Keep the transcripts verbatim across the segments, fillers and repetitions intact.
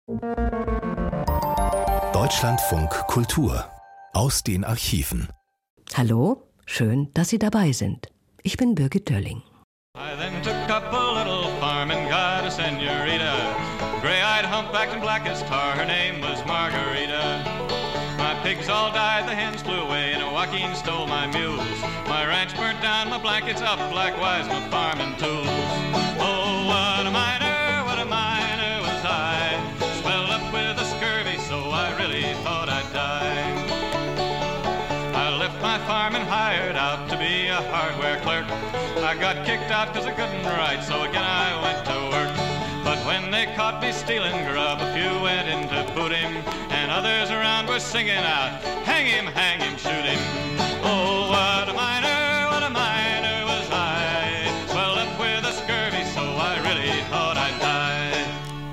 Deutschlandfunk Kultur aus den Archiven. Hallo, schön, dass Sie dabei sind. Ich bin Birgit Dölling. I then took up a little farm and got a senorita, gray-eyed, humpbacked and black as tar, her name was Margarita. My pigs all died, the hens flew away, and Joaquin stole my mules. My ranch burnt down, my blankets up, likewise my farming tools. Oh, what a miner, what a miner was I, swelled up with a scurvy, so I really thought I'd die. I left my farm and hired out to be a hardware clerk. I got kicked out because I couldn't write, so again I went to work. But when they caught me stealing grub, a few went in to boot him, and others around were singing out, hang him, hang him, shoot him. Oh, what a miner, what a miner was I, swelled up with a scurvy, so I really thought I'd die.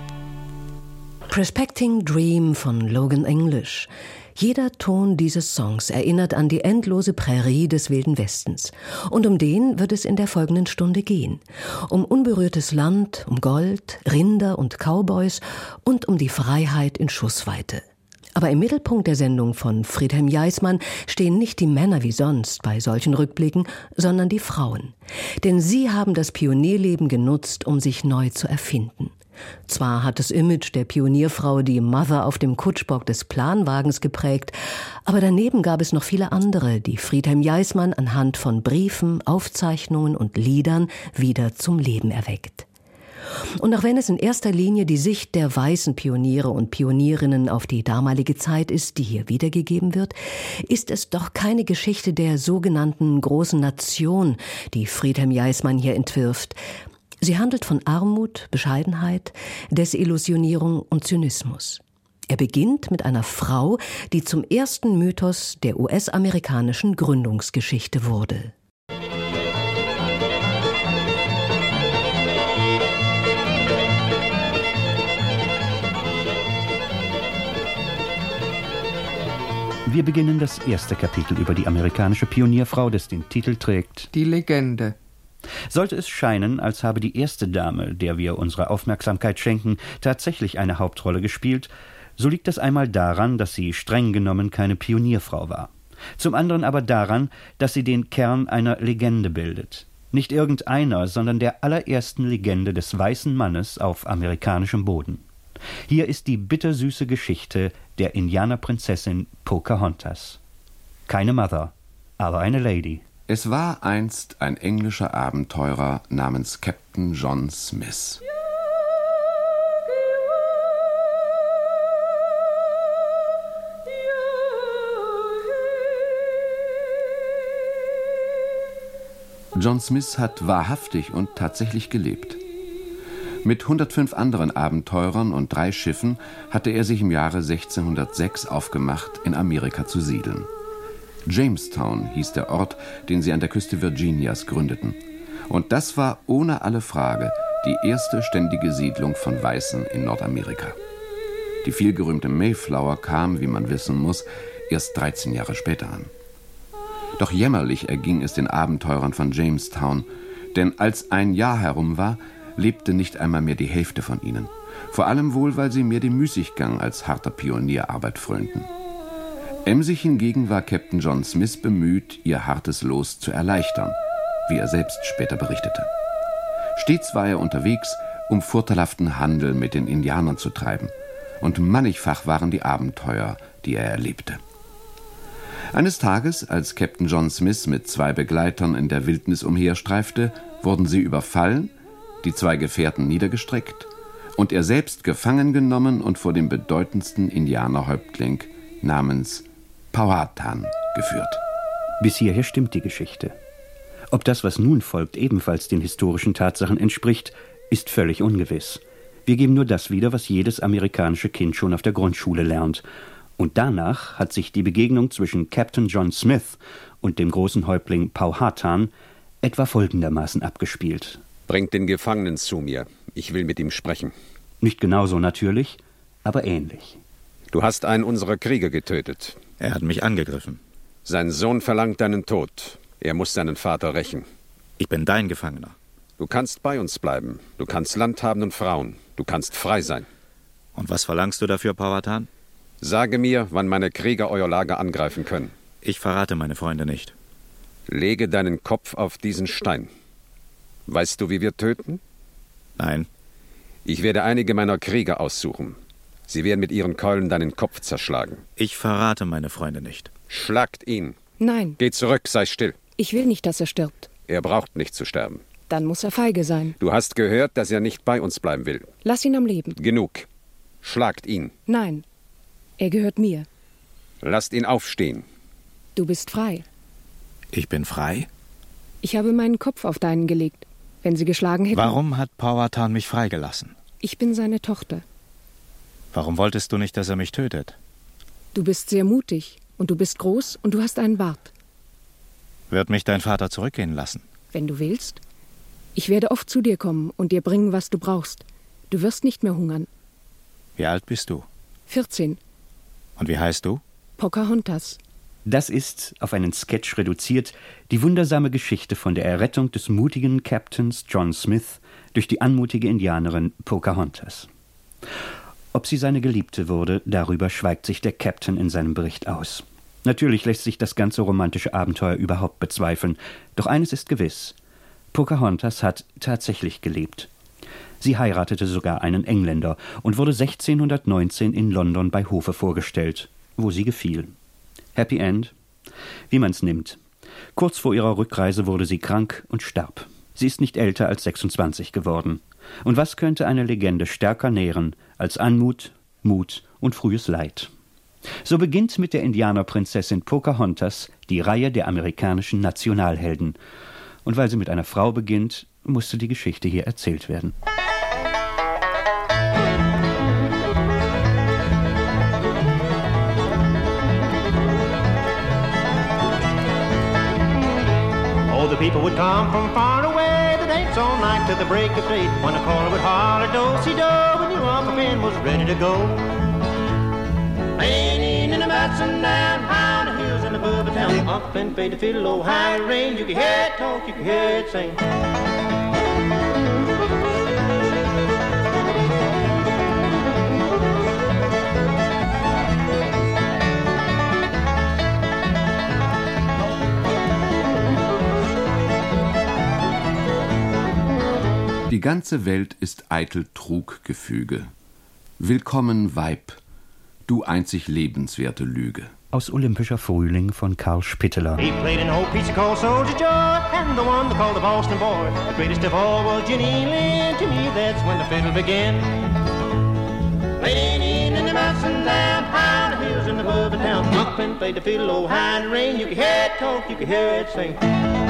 Prospecting Dream von Logan English. Jeder Ton dieses Songs erinnert an die endlose Prärie des Wilden Westens. Und um den wird es in der folgenden Stunde gehen. Um unberührtes Land, um Gold, Rinder und Cowboys und um die Freiheit in Schussweite. Aber im Mittelpunkt der Sendung von Friedhelm Jaismann stehen nicht die Männer wie sonst bei solchen Rückblicken, sondern die Frauen. Denn sie haben das Pionierleben genutzt, um sich neu zu erfinden. Zwar hat das Image der Pionierfrau die Mother auf dem Kutschbock des Planwagens geprägt, aber daneben gab es noch viele andere, die Friedhelm Jaismann anhand von Briefen, Aufzeichnungen und Liedern wieder zum Leben erweckt. Und auch wenn es in erster Linie die Sicht der weißen Pioniere und Pionierinnen auf die damalige Zeit ist, die hier wiedergegeben wird, ist es doch keine Geschichte der sogenannten großen Nation, die Friedhelm Jaismann hier entwirft. Sie handelt von Armut, Bescheidenheit, Desillusionierung und Zynismus. Er beginnt mit einer Frau, die zum ersten Mythos der U S-amerikanischen Gründungsgeschichte wurde. Wir beginnen das erste Kapitel über die amerikanische Pionierfrau, das den Titel trägt Die Legende. Sollte es scheinen, als habe die erste Dame, der wir unsere Aufmerksamkeit schenken, tatsächlich eine Hauptrolle gespielt, so liegt das einmal daran, dass sie streng genommen keine Pionierfrau war. Zum anderen aber daran, dass sie den Kern einer Legende bildet. Nicht irgendeiner, sondern der allerersten Legende des weißen Mannes auf amerikanischem Boden. Hier ist die bittersüße Geschichte der Indianerprinzessin Pocahontas. Keine Mother, aber eine Lady. Es war einst ein englischer Abenteurer namens Captain John Smith. John Smith hat wahrhaftig und tatsächlich gelebt. Mit hundertfünf anderen Abenteurern und drei Schiffen hatte er sich im Jahre sechzehnhundertsechs aufgemacht, in Amerika zu siedeln. Jamestown hieß der Ort, den sie an der Küste Virginias gründeten. Und das war ohne alle Frage die erste ständige Siedlung von Weißen in Nordamerika. Die vielgerühmte Mayflower kam, wie man wissen muss, erst dreizehn Jahre später an. Doch jämmerlich erging es den Abenteurern von Jamestown, denn als ein Jahr herum war, lebte nicht einmal mehr die Hälfte von ihnen. Vor allem wohl, weil sie mehr dem Müßiggang als harter Pionierarbeit frönten. Emsig hingegen war Captain John Smith bemüht, ihr hartes Los zu erleichtern, wie er selbst später berichtete. Stets war er unterwegs, um vorteilhaften Handel mit den Indianern zu treiben, und mannigfach waren die Abenteuer, die er erlebte. Eines Tages, als Captain John Smith mit zwei Begleitern in der Wildnis umherstreifte, wurden sie überfallen, die zwei Gefährten niedergestreckt und er selbst gefangen genommen und vor dem bedeutendsten Indianerhäuptling namens Powhatan geführt. Bis hierher stimmt die Geschichte. Ob das, was nun folgt, ebenfalls den historischen Tatsachen entspricht, ist völlig ungewiss. Wir geben nur das wieder, was jedes amerikanische Kind schon auf der Grundschule lernt. Und danach hat sich die Begegnung zwischen Captain John Smith und dem großen Häuptling Powhatan etwa folgendermaßen abgespielt. Bringt den Gefangenen zu mir. Ich will mit ihm sprechen. Nicht genauso natürlich, aber ähnlich. Du hast einen unserer Krieger getötet. Er hat mich angegriffen. Sein Sohn verlangt deinen Tod. Er muss seinen Vater rächen. Ich bin dein Gefangener. Du kannst bei uns bleiben. Du kannst Land haben und Frauen. Du kannst frei sein. Und was verlangst du dafür, Powhatan? Sage mir, wann meine Krieger euer Lager angreifen können. Ich verrate meine Freunde nicht. Lege deinen Kopf auf diesen Stein. Weißt du, wie wir töten? Nein. Ich werde einige meiner Krieger aussuchen. Sie werden mit ihren Keulen deinen Kopf zerschlagen. Ich verrate meine Freunde nicht. Schlagt ihn. Nein. Geh zurück, sei still. Ich will nicht, dass er stirbt. Er braucht nicht zu sterben. Dann muss er feige sein. Du hast gehört, dass er nicht bei uns bleiben will. Lass ihn am Leben. Genug. Schlagt ihn. Nein. Er gehört mir. Lasst ihn aufstehen. Du bist frei. Ich bin frei? Ich habe meinen Kopf auf deinen gelegt. Wenn sie geschlagen hätten... Warum hat Powhatan mich freigelassen? Ich bin seine Tochter. Warum wolltest du nicht, dass er mich tötet? Du bist sehr mutig und du bist groß und du hast einen Bart. Wird mich dein Vater zurückgehen lassen? Wenn du willst. Ich werde oft zu dir kommen und dir bringen, was du brauchst. Du wirst nicht mehr hungern. Wie alt bist du? vierzehn. Und wie heißt du? Pocahontas. Das ist, auf einen Sketch reduziert, die wundersame Geschichte von der Errettung des mutigen Captains John Smith durch die anmutige Indianerin Pocahontas. Ob sie seine Geliebte wurde, darüber schweigt sich der Captain in seinem Bericht aus. Natürlich lässt sich das ganze romantische Abenteuer überhaupt bezweifeln, doch eines ist gewiss: Pocahontas hat tatsächlich gelebt. Sie heiratete sogar einen Engländer und wurde sechzehnhundertneunzehn in London bei Hofe vorgestellt, wo sie gefiel. Happy End? Wie man's nimmt. Kurz vor ihrer Rückreise wurde sie krank und starb. Sie ist nicht älter als sechsundzwanzig geworden. Und was könnte eine Legende stärker nähren als Anmut, Mut und frühes Leid? So beginnt mit der Indianerprinzessin Pocahontas die Reihe der amerikanischen Nationalhelden. Und weil sie mit einer Frau beginnt, musste die Geschichte hier erzählt werden. Oh, the people would come from far away, the dance all night till the break of day. When the caller would holler, do-si-do, when your Uncle Ben was ready to go. Raining in the mountains down high on the hills and above the town. Up and fade the fiddle, oh, high rain, you can hear it talk, you can hear it sing. Die ganze Welt ist eitel Truggefüge. Willkommen, Weib, du einzig lebenswerte Lüge. Aus Olympischer Frühling von Karl Spitteler. He played an old piece called Soldier Joy, and the one they called the Boston Boy. The greatest of all was Jenny Lind. To me, that's when the fiddle began. Raining in the mountains down high on the hills and above the town. Up and played the fiddle, oh, high in the rain. You can hear it talk, you can hear it sing.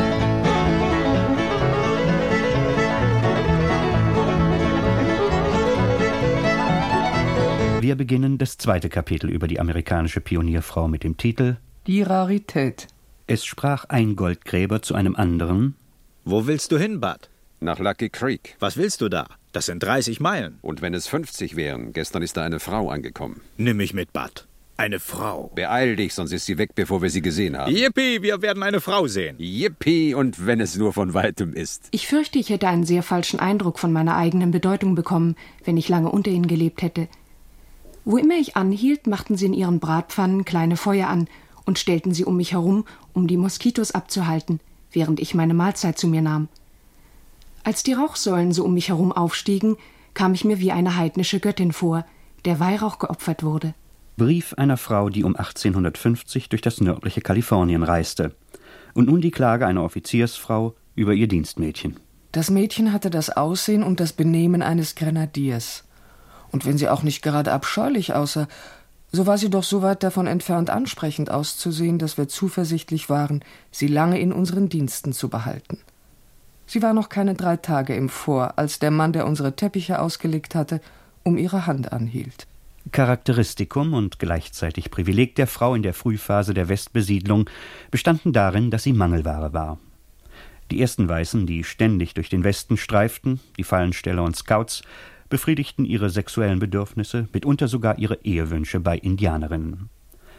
Wir beginnen das zweite Kapitel über die amerikanische Pionierfrau mit dem Titel Die Rarität. Es sprach ein Goldgräber zu einem anderen: Wo willst du hin, Bud? Nach Lucky Creek. Was willst du da? Das sind dreißig Meilen. Und wenn es fünfzig wären, gestern ist da eine Frau angekommen. Nimm mich mit, Bud. Eine Frau. Beeil dich, sonst ist sie weg, bevor wir sie gesehen haben. Yippie, wir werden eine Frau sehen. Yippie, und wenn es nur von weitem ist. Ich fürchte, ich hätte einen sehr falschen Eindruck von meiner eigenen Bedeutung bekommen, wenn ich lange unter ihnen gelebt hätte. Wo immer ich anhielt, machten sie in ihren Bratpfannen kleine Feuer an und stellten sie um mich herum, um die Moskitos abzuhalten, während ich meine Mahlzeit zu mir nahm. Als die Rauchsäulen so um mich herum aufstiegen, kam ich mir wie eine heidnische Göttin vor, der Weihrauch geopfert wurde. Brief einer Frau, die um achtzehnhundertfünfzig durch das nördliche Kalifornien reiste. Und nun die Klage einer Offiziersfrau über ihr Dienstmädchen. Das Mädchen hatte das Aussehen und das Benehmen eines Grenadiers. Und wenn sie auch nicht gerade abscheulich aussah, so war sie doch so weit davon entfernt, ansprechend auszusehen, dass wir zuversichtlich waren, sie lange in unseren Diensten zu behalten. Sie war noch keine drei Tage im Fort, als der Mann, der unsere Teppiche ausgelegt hatte, um ihre Hand anhielt. Charakteristikum und gleichzeitig Privileg der Frau in der Frühphase der Westbesiedlung bestanden darin, dass sie Mangelware war. Die ersten Weißen, die ständig durch den Westen streiften, die Fallensteller und Scouts, befriedigten ihre sexuellen Bedürfnisse, mitunter sogar ihre Ehewünsche bei Indianerinnen.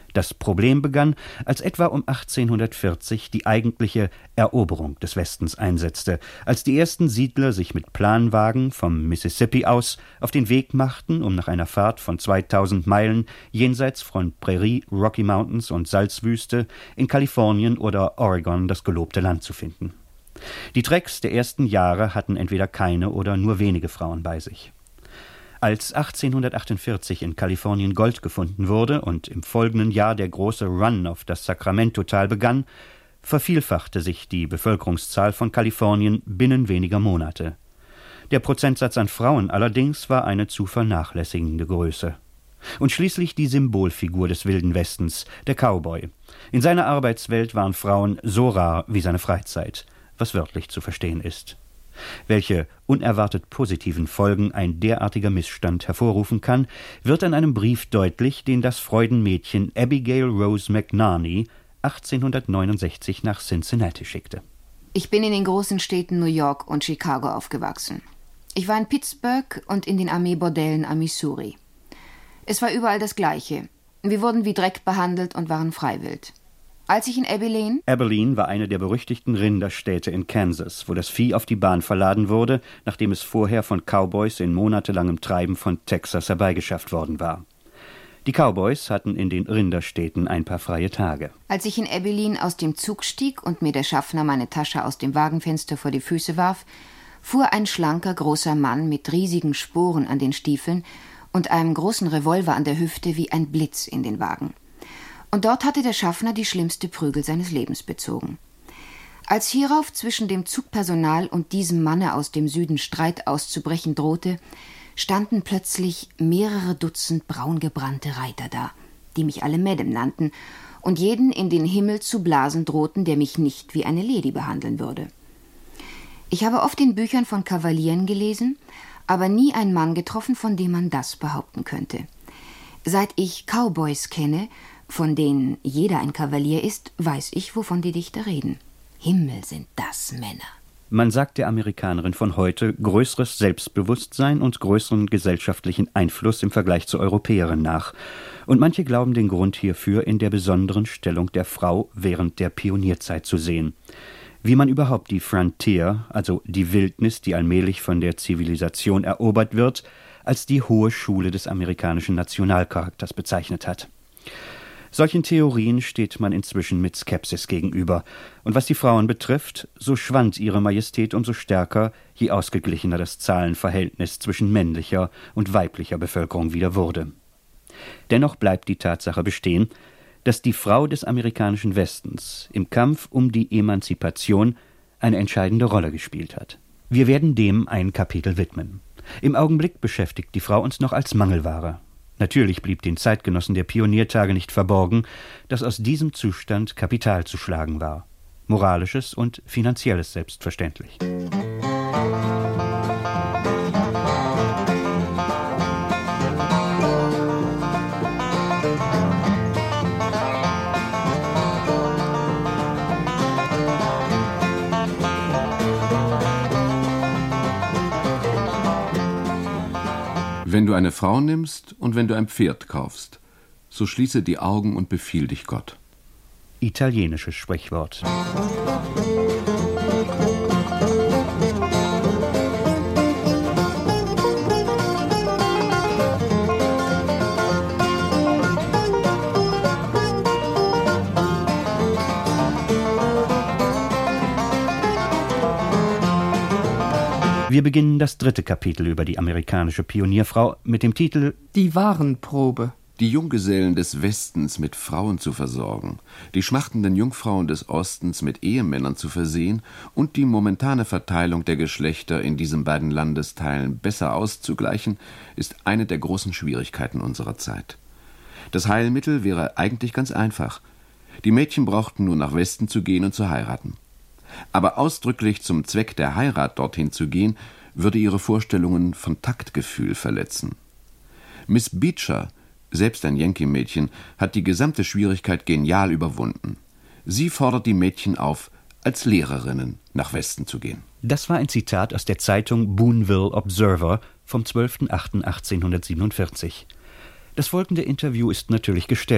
Das Problem begann, als etwa um achtzehnhundertvierzig die eigentliche Eroberung des Westens einsetzte, als die ersten Siedler sich mit Planwagen vom Mississippi aus auf den Weg machten, um nach einer Fahrt von zweitausend Meilen jenseits von Prärie, Rocky Mountains und Salzwüste in Kalifornien oder Oregon das gelobte Land zu finden. Die Trecks der ersten Jahre hatten entweder keine oder nur wenige Frauen bei sich. Als achtzehnhundertachtundvierzig in Kalifornien Gold gefunden wurde und im folgenden Jahr der große Run auf das Sacramento-Tal begann, vervielfachte sich die Bevölkerungszahl von Kalifornien binnen weniger Monate. Der Prozentsatz an Frauen allerdings war eine zu vernachlässigende Größe. Und schließlich die Symbolfigur des Wilden Westens, der Cowboy. In seiner Arbeitswelt waren Frauen so rar wie seine Freizeit, was wörtlich zu verstehen ist. Welche unerwartet positiven Folgen ein derartiger Missstand hervorrufen kann, wird an einem Brief deutlich, den das Freudenmädchen Abigail Rose McNarney achtzehnhundertneunundsechzig nach Cincinnati schickte. Ich bin in den großen Städten New York und Chicago aufgewachsen. Ich war in Pittsburgh und in den Armeebordellen am Missouri. Es war überall das Gleiche. Wir wurden wie Dreck behandelt und waren freiwild. Als ich in Abilene... Abilene war eine der berüchtigten Rinderstädte in Kansas, wo das Vieh auf die Bahn verladen wurde, nachdem es vorher von Cowboys in monatelangem Treiben von Texas herbeigeschafft worden war. Die Cowboys hatten in den Rinderstädten ein paar freie Tage. Als ich in Abilene aus dem Zug stieg und mir der Schaffner meine Tasche aus dem Wagenfenster vor die Füße warf, fuhr ein schlanker, großer Mann mit riesigen Sporen an den Stiefeln und einem großen Revolver an der Hüfte wie ein Blitz in den Wagen. Und dort hatte der Schaffner die schlimmste Prügel seines Lebens bezogen. Als hierauf zwischen dem Zugpersonal und diesem Manne aus dem Süden Streit auszubrechen drohte, standen plötzlich mehrere Dutzend braungebrannte Reiter da, die mich alle Madame nannten und jeden in den Himmel zu blasen drohten, der mich nicht wie eine Lady behandeln würde. Ich habe oft in Büchern von Kavalieren gelesen, aber nie einen Mann getroffen, von dem man das behaupten könnte. Seit ich Cowboys kenne, von denen jeder ein Kavalier ist, weiß ich, wovon die Dichter reden. Himmel, sind das Männer. Man sagt der Amerikanerin von heute größeres Selbstbewusstsein und größeren gesellschaftlichen Einfluss im Vergleich zur Europäerin nach. Und manche glauben den Grund hierfür in der besonderen Stellung der Frau während der Pionierzeit zu sehen. Wie man überhaupt die Frontier, also die Wildnis, die allmählich von der Zivilisation erobert wird, als die hohe Schule des amerikanischen Nationalcharakters bezeichnet hat. Solchen Theorien steht man inzwischen mit Skepsis gegenüber. Und was die Frauen betrifft, so schwand ihre Majestät umso stärker, je ausgeglichener das Zahlenverhältnis zwischen männlicher und weiblicher Bevölkerung wieder wurde. Dennoch bleibt die Tatsache bestehen, dass die Frau des amerikanischen Westens im Kampf um die Emanzipation eine entscheidende Rolle gespielt hat. Wir werden dem ein Kapitel widmen. Im Augenblick beschäftigt die Frau uns noch als Mangelware. Natürlich blieb den Zeitgenossen der Pioniertage nicht verborgen, dass aus diesem Zustand Kapital zu schlagen war. Moralisches und finanzielles selbstverständlich. Wenn du eine Frau nimmst und wenn du ein Pferd kaufst, so schließe die Augen und befiehl dich Gott. Italienisches Sprichwort. Wir beginnen das dritte Kapitel über die amerikanische Pionierfrau mit dem Titel »Die Warenprobe«. Die Junggesellen des Westens mit Frauen zu versorgen, die schmachtenden Jungfrauen des Ostens mit Ehemännern zu versehen und die momentane Verteilung der Geschlechter in diesen beiden Landesteilen besser auszugleichen, ist eine der großen Schwierigkeiten unserer Zeit. Das Heilmittel wäre eigentlich ganz einfach. Die Mädchen brauchten nur nach Westen zu gehen und zu heiraten. Aber ausdrücklich zum Zweck der Heirat dorthin zu gehen, würde ihre Vorstellungen von Taktgefühl verletzen. Miss Beecher, selbst ein Yankee-Mädchen, hat die gesamte Schwierigkeit genial überwunden. Sie fordert die Mädchen auf, als Lehrerinnen nach Westen zu gehen. Das war ein Zitat aus der Zeitung Boonville Observer vom zwölften achten achtzehnhundertsiebenundvierzig. Das folgende Interview ist natürlich gestellt.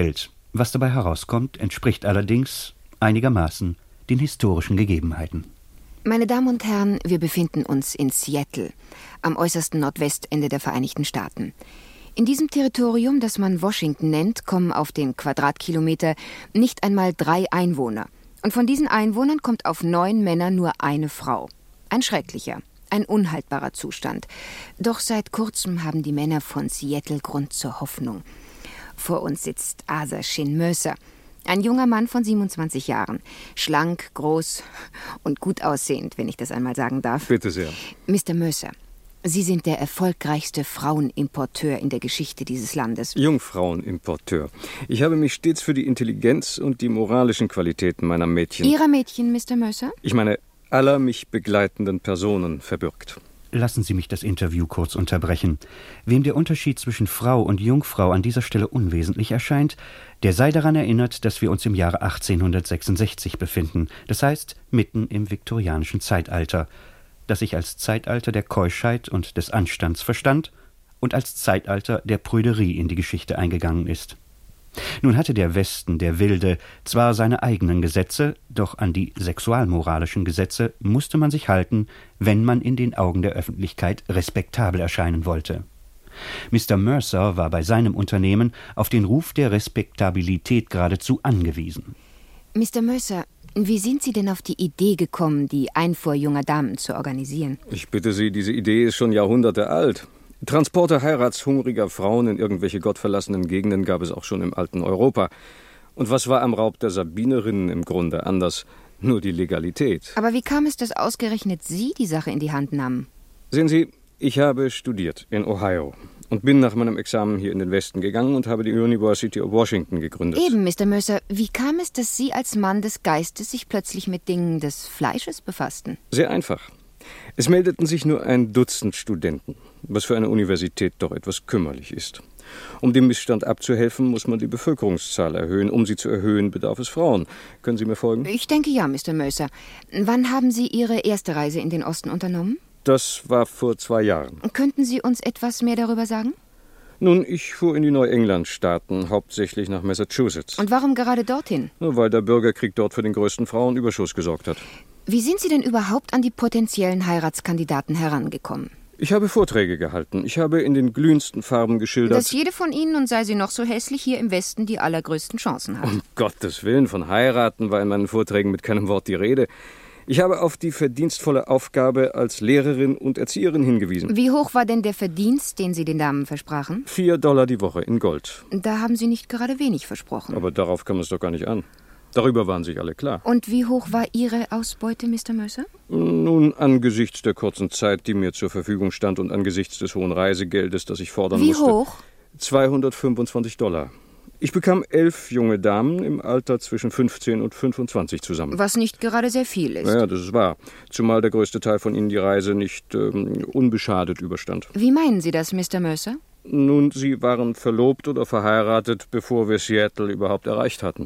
Was dabei herauskommt, entspricht allerdings einigermaßen den historischen Gegebenheiten. Meine Damen und Herren, wir befinden uns in Seattle, am äußersten Nordwestende der Vereinigten Staaten. In diesem Territorium, das man Washington nennt, kommen auf den Quadratkilometer nicht einmal drei Einwohner. Und von diesen Einwohnern kommt auf neun Männer nur eine Frau. Ein schrecklicher, ein unhaltbarer Zustand. Doch seit kurzem haben die Männer von Seattle Grund zur Hoffnung. Vor uns sitzt Asa Shin Mercer. Ein junger Mann von siebenundzwanzig Jahren. Schlank, groß und gut aussehend, wenn ich das einmal sagen darf. Bitte sehr. Mister Mercer, Sie sind der erfolgreichste Frauenimporteur in der Geschichte dieses Landes. Jungfrauenimporteur. Ich habe mich stets für die Intelligenz und die moralischen Qualitäten meiner Mädchen... Ihrer Mädchen, Mister Mercer? Ich meine, aller mich begleitenden Personen verbürgt. Lassen Sie mich das Interview kurz unterbrechen. Wem der Unterschied zwischen Frau und Jungfrau an dieser Stelle unwesentlich erscheint, der sei daran erinnert, dass wir uns im Jahre achtzehnhundertsechsundsechzig befinden, das heißt mitten im viktorianischen Zeitalter, das sich als Zeitalter der Keuschheit und des Anstands verstand und als Zeitalter der Prüderie in die Geschichte eingegangen ist. Nun hatte der Westen, der Wilde, zwar seine eigenen Gesetze, doch an die sexualmoralischen Gesetze musste man sich halten, wenn man in den Augen der Öffentlichkeit respektabel erscheinen wollte. Mister Mercer war bei seinem Unternehmen auf den Ruf der Respektabilität geradezu angewiesen. Mister Mercer, wie sind Sie denn auf die Idee gekommen, die Einfuhr junger Damen zu organisieren? Ich bitte Sie, diese Idee ist schon Jahrhunderte alt. Transporte heiratshungriger Frauen in irgendwelche gottverlassenen Gegenden gab es auch schon im alten Europa. Und was war am Raub der Sabinerinnen im Grunde anders? Nur die Legalität. Aber wie kam es, dass ausgerechnet Sie die Sache in die Hand nahmen? Sehen Sie, ich habe studiert in Ohio und bin nach meinem Examen hier in den Westen gegangen und habe die University of Washington gegründet. Eben, Mister Mercer, wie kam es, dass Sie als Mann des Geistes sich plötzlich mit Dingen des Fleisches befassten? Sehr einfach. Es meldeten sich nur ein Dutzend Studenten, was für eine Universität doch etwas kümmerlich ist. Um dem Missstand abzuhelfen, muss man die Bevölkerungszahl erhöhen. Um sie zu erhöhen, bedarf es Frauen. Können Sie mir folgen? Ich denke ja, Mister Mercer. Wann haben Sie Ihre erste Reise in den Osten unternommen? Das war vor zwei Jahren. Könnten Sie uns etwas mehr darüber sagen? Nun, ich fuhr in die Neuengland-Staaten, hauptsächlich nach Massachusetts. Und warum gerade dorthin? Nur weil der Bürgerkrieg dort für den größten Frauenüberschuss gesorgt hat. Wie sind Sie denn überhaupt an die potenziellen Heiratskandidaten herangekommen? Ich habe Vorträge gehalten. Ich habe in den glühendsten Farben geschildert, dass jede von Ihnen, und sei sie noch so hässlich, hier im Westen die allergrößten Chancen hat. Um Gottes Willen, von heiraten war in meinen Vorträgen mit keinem Wort die Rede. Ich habe auf die verdienstvolle Aufgabe als Lehrerin und Erzieherin hingewiesen. Wie hoch war denn der Verdienst, den Sie den Damen versprachen? Vier Dollar die Woche in Gold. Da haben Sie nicht gerade wenig versprochen. Aber darauf kam es doch gar nicht an. Darüber waren sich alle klar. Und wie hoch war Ihre Ausbeute, Mister Mercer? Nun, angesichts der kurzen Zeit, die mir zur Verfügung stand und angesichts des hohen Reisegeldes, das ich fordern wie musste... Wie hoch? zweihundertfünfundzwanzig Dollar. Ich bekam elf junge Damen im Alter zwischen fünfzehn und fünfundzwanzig zusammen. Was nicht gerade sehr viel ist. Ja, das ist wahr. Zumal der größte Teil von ihnen die Reise nicht ähm, unbeschadet überstand. Wie meinen Sie das, Mister Mercer? Nun, sie waren verlobt oder verheiratet, bevor wir Seattle überhaupt erreicht hatten.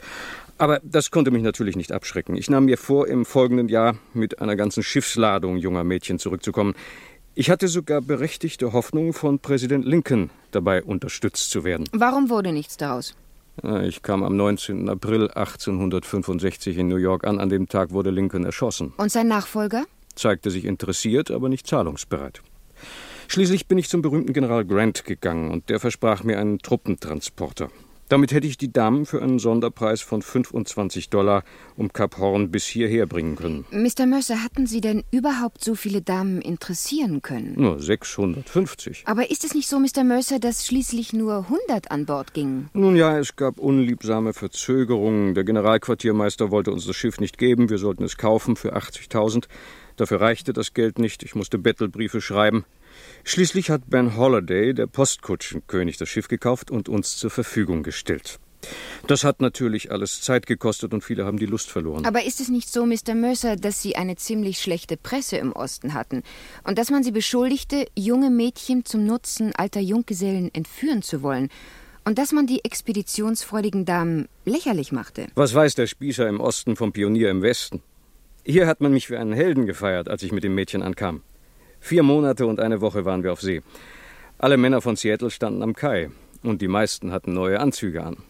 Aber das konnte mich natürlich nicht abschrecken. Ich nahm mir vor, im folgenden Jahr mit einer ganzen Schiffsladung junger Mädchen zurückzukommen. Ich hatte sogar berechtigte Hoffnung, von Präsident Lincoln dabei unterstützt zu werden. Warum wurde nichts daraus? Ich kam am neunzehnten April achtzehnhundertfünfundsechzig in New York an. An dem Tag wurde Lincoln erschossen. Und sein Nachfolger? Zeigte sich interessiert, aber nicht zahlungsbereit. Schließlich bin ich zum berühmten General Grant gegangen und der versprach mir einen Truppentransporter. Damit hätte ich die Damen für einen Sonderpreis von fünfundzwanzig Dollar um Kap Horn bis hierher bringen können. Mister Mercer, hatten Sie denn überhaupt so viele Damen interessieren können? Nur sechshundertfünfzig. Aber ist es nicht so, Mister Mercer, dass schließlich nur hundert an Bord gingen? Nun ja, es gab unliebsame Verzögerungen. Der Generalquartiermeister wollte uns das Schiff nicht geben. Wir sollten es kaufen für achtzigtausend. Dafür reichte das Geld nicht. Ich musste Bettelbriefe schreiben. Schließlich hat Ben Holiday, der Postkutschenkönig, das Schiff gekauft und uns zur Verfügung gestellt. Das hat natürlich alles Zeit gekostet und viele haben die Lust verloren. Aber ist es nicht so, Mister Mercer, dass Sie eine ziemlich schlechte Presse im Osten hatten und dass man Sie beschuldigte, junge Mädchen zum Nutzen alter Junggesellen entführen zu wollen und dass man die expeditionsfreudigen Damen lächerlich machte? Was weiß der Spießer im Osten vom Pionier im Westen? Hier hat man mich für einen Helden gefeiert, als ich mit dem Mädchen ankam. Vier Monate und eine Woche waren wir auf See. Alle Männer von Seattle standen am Kai und die meisten hatten neue Anzüge an.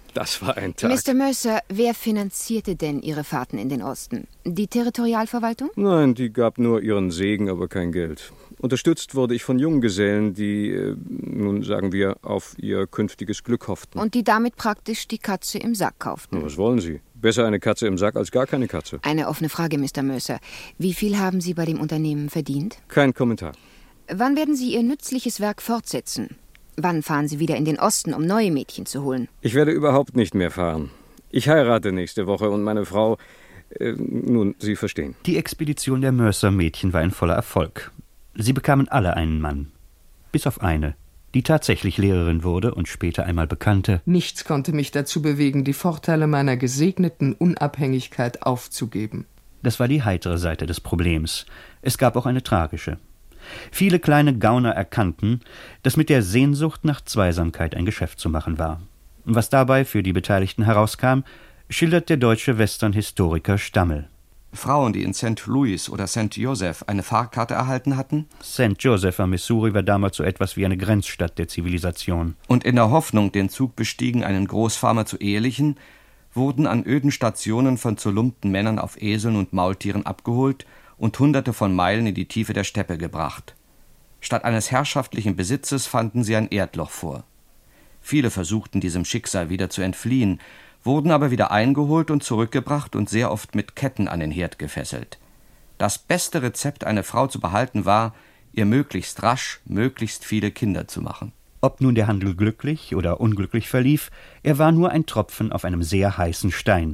Das war ein Tag. Mister Mercer, wer finanzierte denn Ihre Fahrten in den Osten? Die Territorialverwaltung? Nein, die gab nur ihren Segen, aber kein Geld. Unterstützt wurde ich von Junggesellen, die, äh, nun sagen wir, auf ihr künftiges Glück hofften. Und die damit praktisch die Katze im Sack kauften. Na, was wollen Sie? Besser eine Katze im Sack als gar keine Katze. Eine offene Frage, Mister Mercer. Wie viel haben Sie bei dem Unternehmen verdient? Kein Kommentar. Wann werden Sie Ihr nützliches Werk fortsetzen? Wann fahren Sie wieder in den Osten, um neue Mädchen zu holen? Ich werde überhaupt nicht mehr fahren. Ich heirate nächste Woche und meine Frau... Äh, nun, Sie verstehen. Die Expedition der Mercer-Mädchen war ein voller Erfolg. Sie bekamen alle einen Mann. Bis auf eine, die tatsächlich Lehrerin wurde und später einmal bekannte. Nichts konnte mich dazu bewegen, die Vorteile meiner gesegneten Unabhängigkeit aufzugeben. Das war die heitere Seite des Problems. Es gab auch eine tragische. Viele kleine Gauner erkannten, dass mit der Sehnsucht nach Zweisamkeit ein Geschäft zu machen war. Was dabei für die Beteiligten herauskam, schildert der deutsche Western-Historiker Stammel. Frauen, die in Sankt Louis oder Sankt Joseph eine Fahrkarte erhalten hatten, Sankt Joseph am Missouri war damals so etwas wie eine Grenzstadt der Zivilisation, und in der Hoffnung, den Zug bestiegen, einen Großfarmer zu ehelichen, wurden an öden Stationen von zerlumpten Männern auf Eseln und Maultieren abgeholt und hunderte von Meilen in die Tiefe der Steppe gebracht. Statt eines herrschaftlichen Besitzes fanden sie ein Erdloch vor. Viele versuchten, diesem Schicksal wieder zu entfliehen, wurden aber wieder eingeholt und zurückgebracht und sehr oft mit Ketten an den Herd gefesselt. Das beste Rezept, eine Frau zu behalten, war, ihr möglichst rasch, möglichst viele Kinder zu machen. Ob nun der Handel glücklich oder unglücklich verlief, er war nur ein Tropfen auf einem sehr heißen Stein.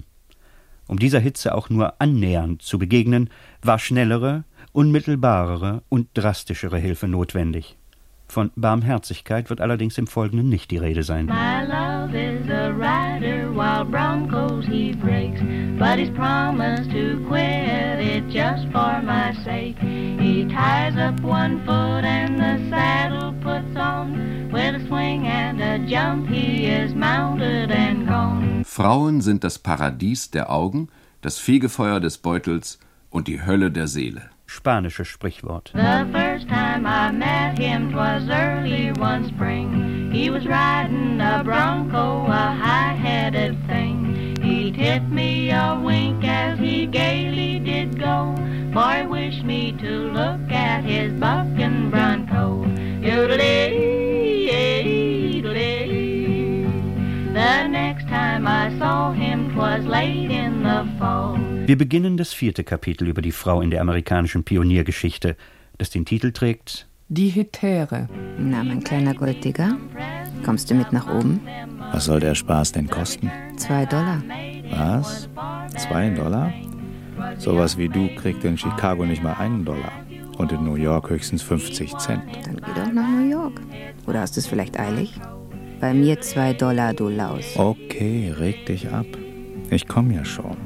Um dieser Hitze auch nur annähernd zu begegnen, war schnellere, unmittelbarere und drastischere Hilfe notwendig. Von Barmherzigkeit wird allerdings im Folgenden nicht die Rede sein. My love is a rider, wild broncos he breaks, but he's promised to quit it just for my sake. He ties up one foot and the saddle puts on, with a swing and a jump he is mounted and gone. Frauen sind das Paradies der Augen, das Fegefeuer des Beutels und die Hölle der Seele. Spanisches Sprichwort. The first time I met him 'twas early one spring. He was riding a bronco, a high-headed thing. He tipped me a wink as he gaily did go, for he wished me to look at his bucking bronco. The next time I saw him 'twas late in the fall. Wir beginnen das vierte Kapitel über die Frau in der amerikanischen Pioniergeschichte, das den Titel trägt Die Hetäre. Na, mein kleiner Golddigger, kommst du mit nach oben? Was soll der Spaß denn kosten? Zwei Dollar. Was? Zwei Dollar? Sowas wie du kriegt in Chicago nicht mal einen Dollar. Und in New York höchstens fünfzig Cent. Dann geh doch nach New York. Oder hast du es vielleicht eilig? Bei mir zwei Dollar, du Laus. Okay, reg dich ab. Ich komm ja schon.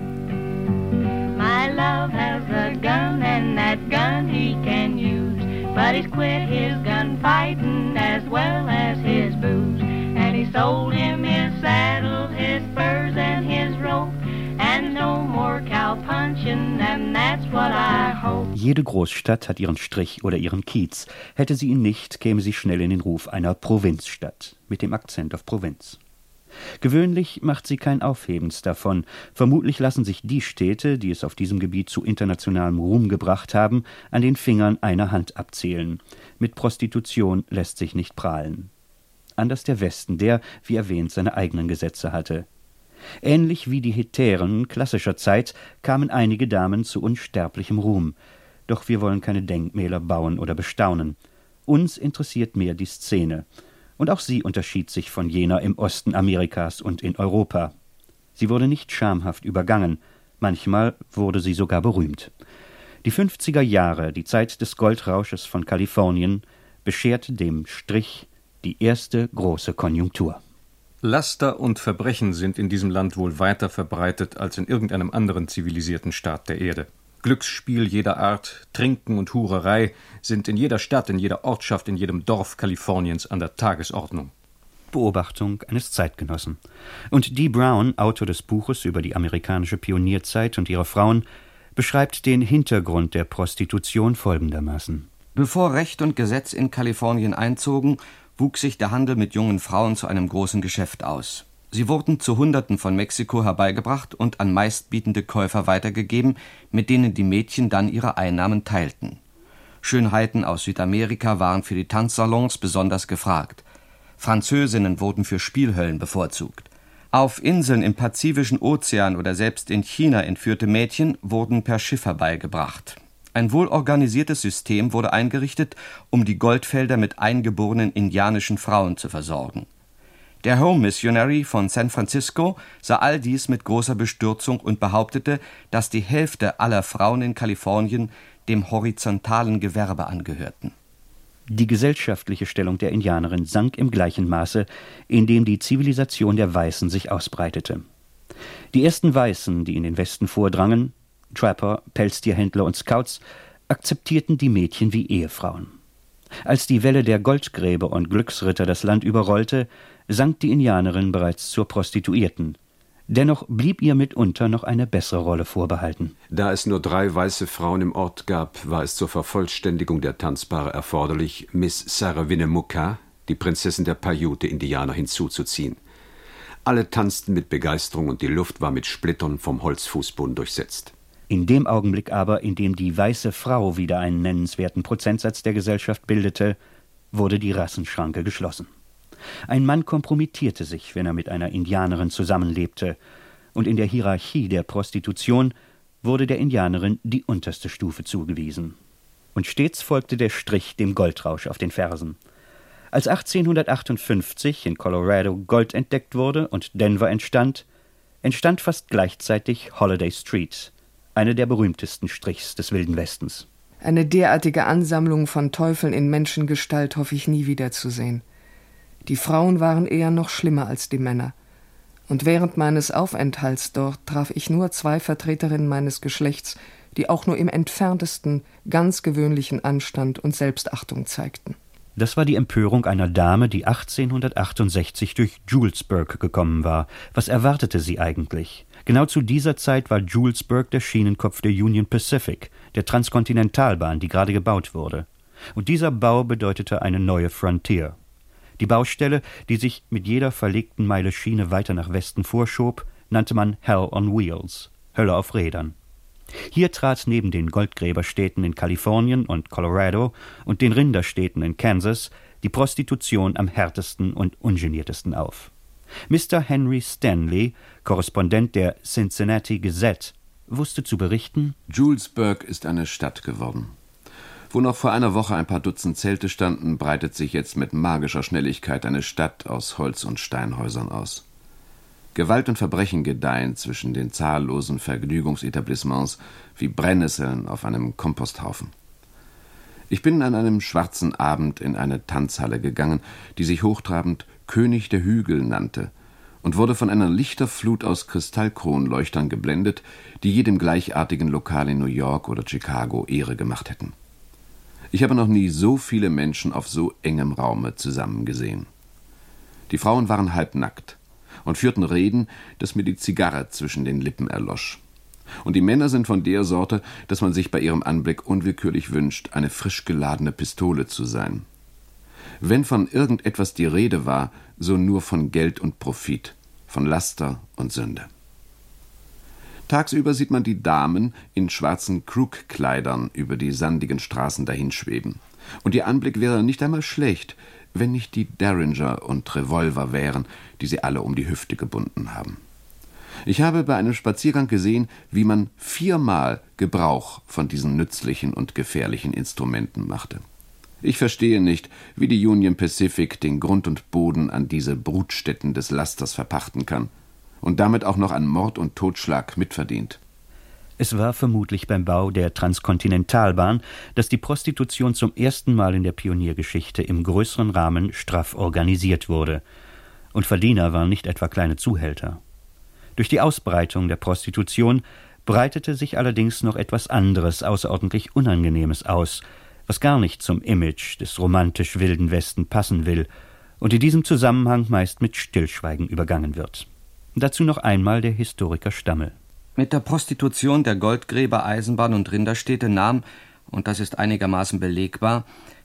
My love has a gun and that gun he can use, but he's quit his gun fighting as well as his booze. And he sold him his saddle, his spurs and his rope, and no more cow punching, and that's what I hope. Jede Großstadt hat ihren Strich oder ihren Kiez. Hätte sie ihn nicht, käme sie schnell in den Ruf einer Provinzstadt, mit dem Akzent auf Provinz. Gewöhnlich macht sie kein Aufhebens davon. Vermutlich lassen sich die Städte, die es auf diesem Gebiet zu internationalem Ruhm gebracht haben, an den Fingern einer Hand abzählen. Mit Prostitution lässt sich nicht prahlen. Anders der Westen, der, wie erwähnt, seine eigenen Gesetze hatte. Ähnlich wie die Hetären klassischer Zeit kamen einige Damen zu unsterblichem Ruhm. Doch wir wollen keine Denkmäler bauen oder bestaunen. Uns interessiert mehr die Szene. Und auch sie unterschied sich von jener im Osten Amerikas und in Europa. Sie wurde nicht schamhaft übergangen, manchmal wurde sie sogar berühmt. Die fünfziger Jahre, die Zeit des Goldrausches von Kalifornien, bescherte dem Strich die erste große Konjunktur. Laster und Verbrechen sind in diesem Land wohl weiter verbreitet als in irgendeinem anderen zivilisierten Staat der Erde. Glücksspiel jeder Art, Trinken und Hurerei sind in jeder Stadt, in jeder Ortschaft, in jedem Dorf Kaliforniens an der Tagesordnung. Beobachtung eines Zeitgenossen. Und Dee Brown, Autor des Buches über die amerikanische Pionierzeit und ihre Frauen, beschreibt den Hintergrund der Prostitution folgendermaßen. Bevor Recht und Gesetz in Kalifornien einzogen, wuchs sich der Handel mit jungen Frauen zu einem großen Geschäft aus. Sie wurden zu Hunderten von Mexiko herbeigebracht und an meistbietende Käufer weitergegeben, mit denen die Mädchen dann ihre Einnahmen teilten. Schönheiten aus Südamerika waren für die Tanzsalons besonders gefragt. Französinnen wurden für Spielhöllen bevorzugt. Auf Inseln im Pazifischen Ozean oder selbst in China entführte Mädchen wurden per Schiff herbeigebracht. Ein wohlorganisiertes System wurde eingerichtet, um die Goldfelder mit eingeborenen indianischen Frauen zu versorgen. Der Home Missionary von San Francisco sah all dies mit großer Bestürzung und behauptete, dass die Hälfte aller Frauen in Kalifornien dem horizontalen Gewerbe angehörten. Die gesellschaftliche Stellung der Indianerin sank im gleichen Maße, in dem die Zivilisation der Weißen sich ausbreitete. Die ersten Weißen, die in den Westen vordrangen, Trapper, Pelztierhändler und Scouts, akzeptierten die Mädchen wie Ehefrauen. Als die Welle der Goldgräber und Glücksritter das Land überrollte, sank die Indianerin bereits zur Prostituierten. Dennoch blieb ihr mitunter noch eine bessere Rolle vorbehalten. Da es nur drei weiße Frauen im Ort gab, war es zur Vervollständigung der Tanzpaare erforderlich, Miss Sarah Winnemucca, die Prinzessin der Paiute-Indianer, hinzuzuziehen. Alle tanzten mit Begeisterung und die Luft war mit Splittern vom Holzfußboden durchsetzt. In dem Augenblick aber, in dem die weiße Frau wieder einen nennenswerten Prozentsatz der Gesellschaft bildete, wurde die Rassenschranke geschlossen. Ein Mann kompromittierte sich, wenn er mit einer Indianerin zusammenlebte, und in der Hierarchie der Prostitution wurde der Indianerin die unterste Stufe zugewiesen. Und stets folgte der Strich dem Goldrausch auf den Fersen. Als achtzehnhundertachtundfünfzig in Colorado Gold entdeckt wurde und Denver entstand, entstand fast gleichzeitig Holiday Street, eine der berühmtesten Strichs des Wilden Westens. Eine derartige Ansammlung von Teufeln in Menschengestalt hoffe ich nie wiederzusehen. Die Frauen waren eher noch schlimmer als die Männer. Und während meines Aufenthalts dort traf ich nur zwei Vertreterinnen meines Geschlechts, die auch nur im entferntesten ganz gewöhnlichen Anstand und Selbstachtung zeigten. Das war die Empörung einer Dame, die achtzehnhundertachtundsechzig durch Julesburg gekommen war. Was erwartete sie eigentlich? Genau zu dieser Zeit war Julesburg der Schienenkopf der Union Pacific, der Transkontinentalbahn, die gerade gebaut wurde. Und dieser Bau bedeutete eine neue Frontier. Die Baustelle, die sich mit jeder verlegten Meile Schiene weiter nach Westen vorschob, nannte man Hell on Wheels, Hölle auf Rädern. Hier trat neben den Goldgräberstädten in Kalifornien und Colorado und den Rinderstädten in Kansas die Prostitution am härtesten und ungeniertesten auf. Mister Henry Stanley, Korrespondent der Cincinnati Gazette, wusste zu berichten: Julesburg ist eine Stadt geworden. Wo noch vor einer Woche ein paar Dutzend Zelte standen, breitet sich jetzt mit magischer Schnelligkeit eine Stadt aus Holz- und Steinhäusern aus. Gewalt und Verbrechen gedeihen zwischen den zahllosen Vergnügungsetablissements wie Brennnesseln auf einem Komposthaufen. Ich bin an einem schwarzen Abend in eine Tanzhalle gegangen, die sich hochtrabend König der Hügel nannte und wurde von einer Lichterflut aus Kristallkronleuchtern geblendet, die jedem gleichartigen Lokal in New York oder Chicago Ehre gemacht hätten. Ich habe noch nie so viele Menschen auf so engem Raume zusammen gesehen. Die Frauen waren halbnackt und führten Reden, dass mir die Zigarre zwischen den Lippen erlosch. Und die Männer sind von der Sorte, dass man sich bei ihrem Anblick unwillkürlich wünscht, eine frisch geladene Pistole zu sein. Wenn von irgendetwas die Rede war, so nur von Geld und Profit, von Laster und Sünde. Tagsüber sieht man die Damen in schwarzen Krugkleidern über die sandigen Straßen dahinschweben. Und ihr Anblick wäre nicht einmal schlecht, wenn nicht die Derringer und Revolver wären, die sie alle um die Hüfte gebunden haben. Ich habe bei einem Spaziergang gesehen, wie man viermal Gebrauch von diesen nützlichen und gefährlichen Instrumenten machte. Ich verstehe nicht, wie die Union Pacific den Grund und Boden an diese Brutstätten des Lasters verpachten kann und damit auch noch an Mord und Totschlag mitverdient. Es war vermutlich beim Bau der Transkontinentalbahn, dass die Prostitution zum ersten Mal in der Pioniergeschichte im größeren Rahmen straff organisiert wurde. Und Verdiener waren nicht etwa kleine Zuhälter. Durch die Ausbreitung der Prostitution breitete sich allerdings noch etwas anderes, außerordentlich Unangenehmes aus, was gar nicht zum Image des romantisch wilden Westen passen will und in diesem Zusammenhang meist mit Stillschweigen übergangen wird. Dazu noch einmal der Historiker Stammel. Mit der Prostitution der Goldgräber, Eisenbahn- und Rinderstädte nahm, und das ist einigermaßen belegbar,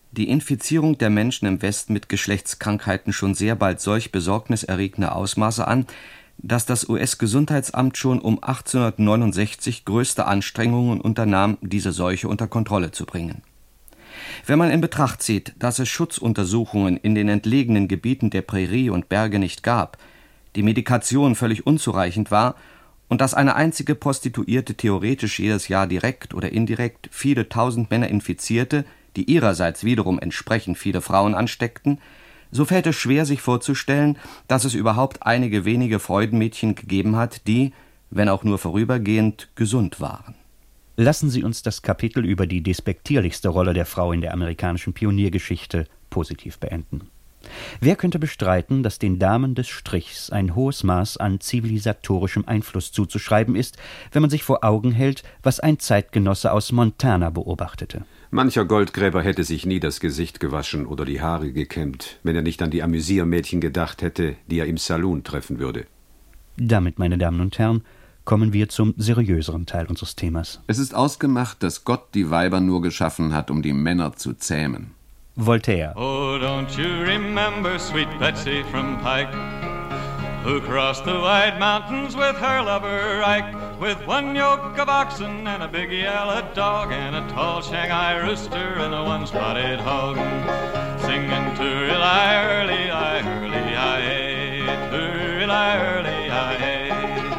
die Infizierung der Menschen im Westen mit Geschlechtskrankheiten schon sehr bald solch besorgniserregende Ausmaße an, dass das U S-Gesundheitsamt schon um achtzehnhundertneunundsechzig größte Anstrengungen unternahm, diese Seuche unter Kontrolle zu bringen. Wenn man in Betracht zieht, dass es Schutzuntersuchungen in den entlegenen Gebieten der Prärie und Berge nicht gab, die Medikation völlig unzureichend war und dass eine einzige Prostituierte theoretisch jedes Jahr direkt oder indirekt viele tausend Männer infizierte, die ihrerseits wiederum entsprechend viele Frauen ansteckten, so fällt es schwer, sich vorzustellen, dass es überhaupt einige wenige Freudenmädchen gegeben hat, die, wenn auch nur vorübergehend, gesund waren. Lassen Sie uns das Kapitel über die despektierlichste Rolle der Frau in der amerikanischen Pioniergeschichte positiv beenden. Wer könnte bestreiten, dass den Damen des Strichs ein hohes Maß an zivilisatorischem Einfluss zuzuschreiben ist, wenn man sich vor Augen hält, was ein Zeitgenosse aus Montana beobachtete? Mancher Goldgräber hätte sich nie das Gesicht gewaschen oder die Haare gekämmt, wenn er nicht an die Amüsiermädchen gedacht hätte, die er im Saloon treffen würde. Damit, meine Damen und Herren, kommen wir zum seriöseren Teil unseres Themas. Es ist ausgemacht, dass Gott die Weiber nur geschaffen hat, um die Männer zu zähmen. Voltaire. Oh, don't you remember sweet Betsy from Pike, who crossed the wide mountains with her lover Ike, with one yoke of oxen and a big yellow dog and a tall Shanghai rooster and a one-spotted hog, singing to-ri-li, early-i, early-i, to-ri-li, early-i.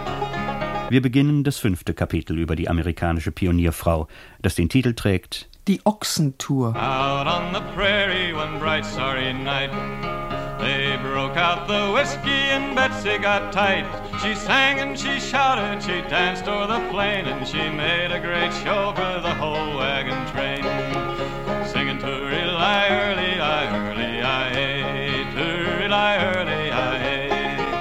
Wir beginnen das fünfte Kapitel über die amerikanische Pionierfrau, das den Titel trägt Die Ochsentour. Out on the prairie one bright starry night, they broke out the whiskey and Betsy got tight. She sang and she shouted, she danced o'er the plain, and she made a great show for the whole wagon train, singing to-ri-li, early-i, early-i, to-ri-li, early-i.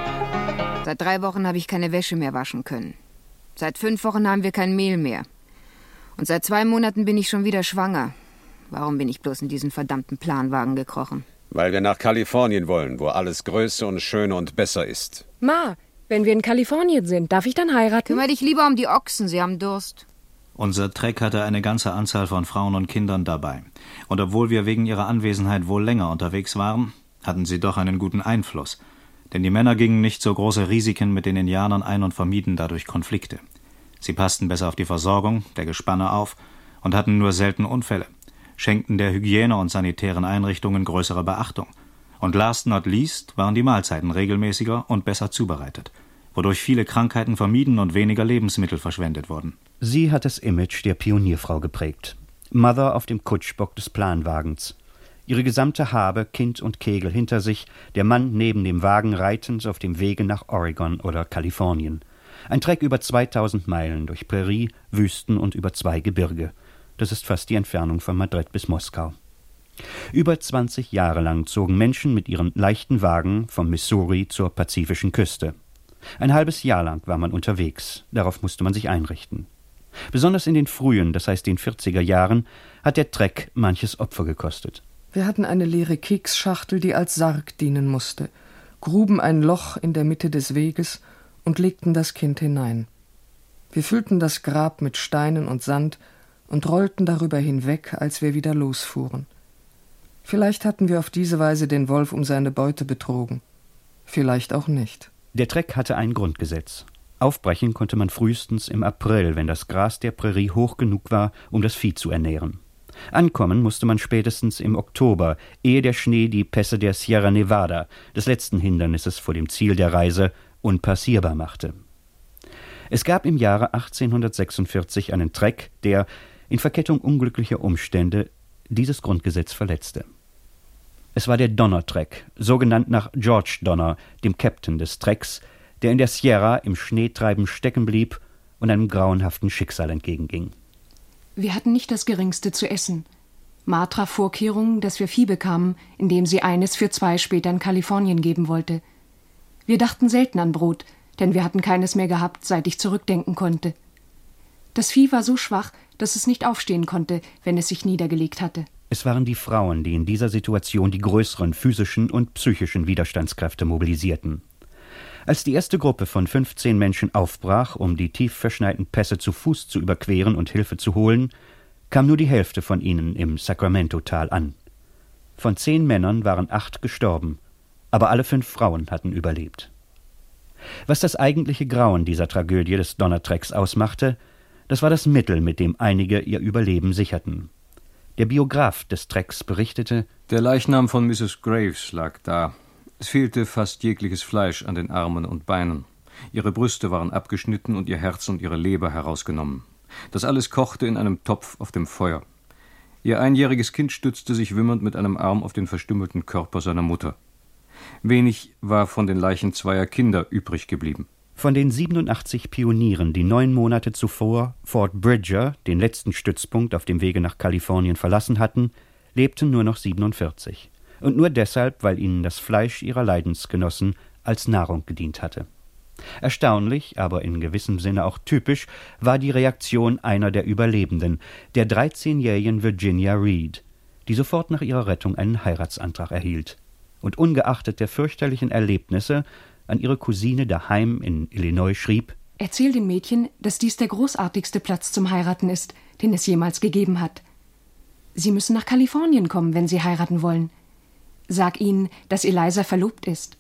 Seit drei Wochen habe ich keine Wäsche mehr waschen können. Seit fünf Wochen haben wir kein Mehl mehr. Und seit zwei Monaten bin ich schon wieder schwanger. Warum bin ich bloß in diesen verdammten Planwagen gekrochen? Weil wir nach Kalifornien wollen, wo alles größer und schöner und besser ist. Ma, wenn wir in Kalifornien sind, darf ich dann heiraten? Kümmere dich lieber um die Ochsen, sie haben Durst. Unser Treck hatte eine ganze Anzahl von Frauen und Kindern dabei. Und obwohl wir wegen ihrer Anwesenheit wohl länger unterwegs waren, hatten sie doch einen guten Einfluss. Denn die Männer gingen nicht so große Risiken mit den Indianern ein und vermieden dadurch Konflikte. Sie passten besser auf die Versorgung der Gespanne auf und hatten nur selten Unfälle, schenkten der Hygiene und sanitären Einrichtungen größere Beachtung. Und last not least waren die Mahlzeiten regelmäßiger und besser zubereitet, wodurch viele Krankheiten vermieden und weniger Lebensmittel verschwendet wurden. Sie hat das Image der Pionierfrau geprägt. Mother auf dem Kutschbock des Planwagens. Ihre gesamte Habe, Kind und Kegel hinter sich, der Mann neben dem Wagen reitend auf dem Wege nach Oregon oder Kalifornien. Ein Treck über zweitausend Meilen durch Prärie, Wüsten und über zwei Gebirge. Das ist fast die Entfernung von Madrid bis Moskau. Über zwanzig Jahre lang zogen Menschen mit ihren leichten Wagen vom Missouri zur pazifischen Küste. Ein halbes Jahr lang war man unterwegs, darauf musste man sich einrichten. Besonders in den frühen, das heißt den vierziger Jahren, hat der Treck manches Opfer gekostet. Wir hatten eine leere Keksschachtel, die als Sarg dienen musste, gruben ein Loch in der Mitte des Weges und legten das Kind hinein. Wir füllten das Grab mit Steinen und Sand und rollten darüber hinweg, als wir wieder losfuhren. Vielleicht hatten wir auf diese Weise den Wolf um seine Beute betrogen. Vielleicht auch nicht. Der Treck hatte ein Grundgesetz. Aufbrechen konnte man frühestens im April, wenn das Gras der Prärie hoch genug war, um das Vieh zu ernähren. Ankommen musste man spätestens im Oktober, ehe der Schnee die Pässe der Sierra Nevada, des letzten Hindernisses vor dem Ziel der Reise, unpassierbar machte. Es gab im Jahre achtzehnhundertsechsundvierzig einen Treck, der, in Verkettung unglücklicher Umstände, dieses Grundgesetz verletzte. Es war der Donner-Treck, so genannt nach George Donner, dem Captain des Trecks, der in der Sierra im Schneetreiben stecken blieb und einem grauenhaften Schicksal entgegenging. Wir hatten nicht das Geringste zu essen. Ma traf Vorkehrungen, dass wir Vieh bekamen, indem sie eines für zwei später in Kalifornien geben wollte. Wir dachten selten an Brot, denn wir hatten keines mehr gehabt, seit ich zurückdenken konnte. Das Vieh war so schwach, dass es nicht aufstehen konnte, wenn es sich niedergelegt hatte. Es waren die Frauen, die in dieser Situation die größeren physischen und psychischen Widerstandskräfte mobilisierten. Als die erste Gruppe von fünfzehn Menschen aufbrach, um die tief verschneiten Pässe zu Fuß zu überqueren und Hilfe zu holen, kam nur die Hälfte von ihnen im Sacramento-Tal an. Von zehn Männern waren acht gestorben, aber alle fünf Frauen hatten überlebt. Was das eigentliche Grauen dieser Tragödie des Donnertrecks ausmachte, das war das Mittel, mit dem einige ihr Überleben sicherten. Der Biograf des Trecks berichtete: Der Leichnam von Misses Graves lag da. Es fehlte fast jegliches Fleisch an den Armen und Beinen. Ihre Brüste waren abgeschnitten und ihr Herz und ihre Leber herausgenommen. Das alles kochte in einem Topf auf dem Feuer. Ihr einjähriges Kind stützte sich wimmernd mit einem Arm auf den verstümmelten Körper seiner Mutter. Wenig war von den Leichen zweier Kinder übrig geblieben. Von den siebenundachtzig Pionieren, die neun Monate zuvor Fort Bridger, den letzten Stützpunkt auf dem Wege nach Kalifornien, verlassen hatten, lebten nur noch siebenundvierzig. Und nur deshalb, weil ihnen das Fleisch ihrer Leidensgenossen als Nahrung gedient hatte. Erstaunlich, aber in gewissem Sinne auch typisch, war die Reaktion einer der Überlebenden, der dreizehnjährigen Virginia Reed, die sofort nach ihrer Rettung einen Heiratsantrag erhielt und ungeachtet der fürchterlichen Erlebnisse an ihre Cousine daheim in Illinois schrieb: Erzähl dem Mädchen, dass dies der großartigste Platz zum Heiraten ist, den es jemals gegeben hat. Sie müssen nach Kalifornien kommen, wenn sie heiraten wollen. Sag ihnen, dass Eliza verlobt ist.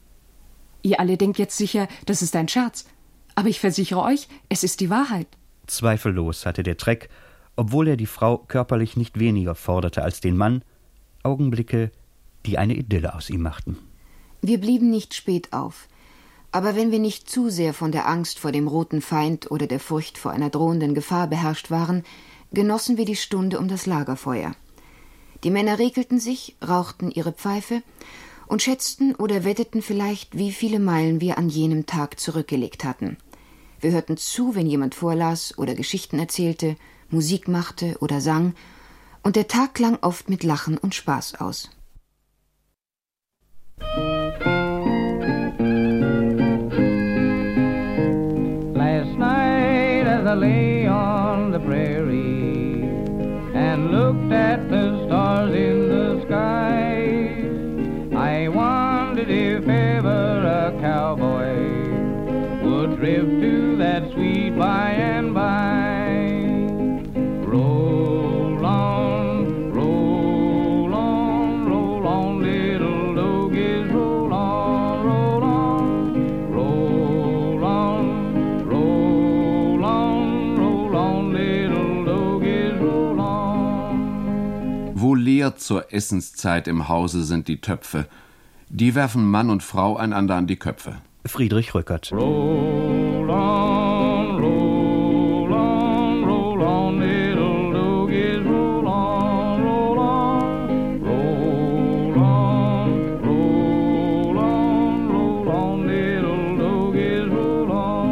Ihr alle denkt jetzt sicher, das ist ein Scherz. Aber ich versichere euch, es ist die Wahrheit. Zweifellos hatte der Treck, obwohl er die Frau körperlich nicht weniger forderte als den Mann, Augenblicke, die eine Idylle aus ihm machten. Wir blieben nicht spät auf. Aber wenn wir nicht zu sehr von der Angst vor dem roten Feind oder der Furcht vor einer drohenden Gefahr beherrscht waren, genossen wir die Stunde um das Lagerfeuer. Die Männer regelten sich, rauchten ihre Pfeife und schätzten oder wetteten vielleicht, wie viele Meilen wir an jenem Tag zurückgelegt hatten. Wir hörten zu, wenn jemand vorlas oder Geschichten erzählte, Musik machte oder sang, und der Tag klang oft mit Lachen und Spaß aus. Last night as I lay on the prairie and looked at the stars in the sky, I wondered if ever a cowboy would drift to that sweet by and by. Roll on, roll on, roll on, little doggies, roll on, roll on, roll on, roll on, roll on, little doggies, roll on. Wo leer zur Essenszeit im Hause sind die Töpfe, die werfen Mann und Frau einander an die Köpfe. Friedrich Rückert. Roll on, roll on, roll on, little doggies, roll on, roll on, roll on, roll on, roll on, little doggies, roll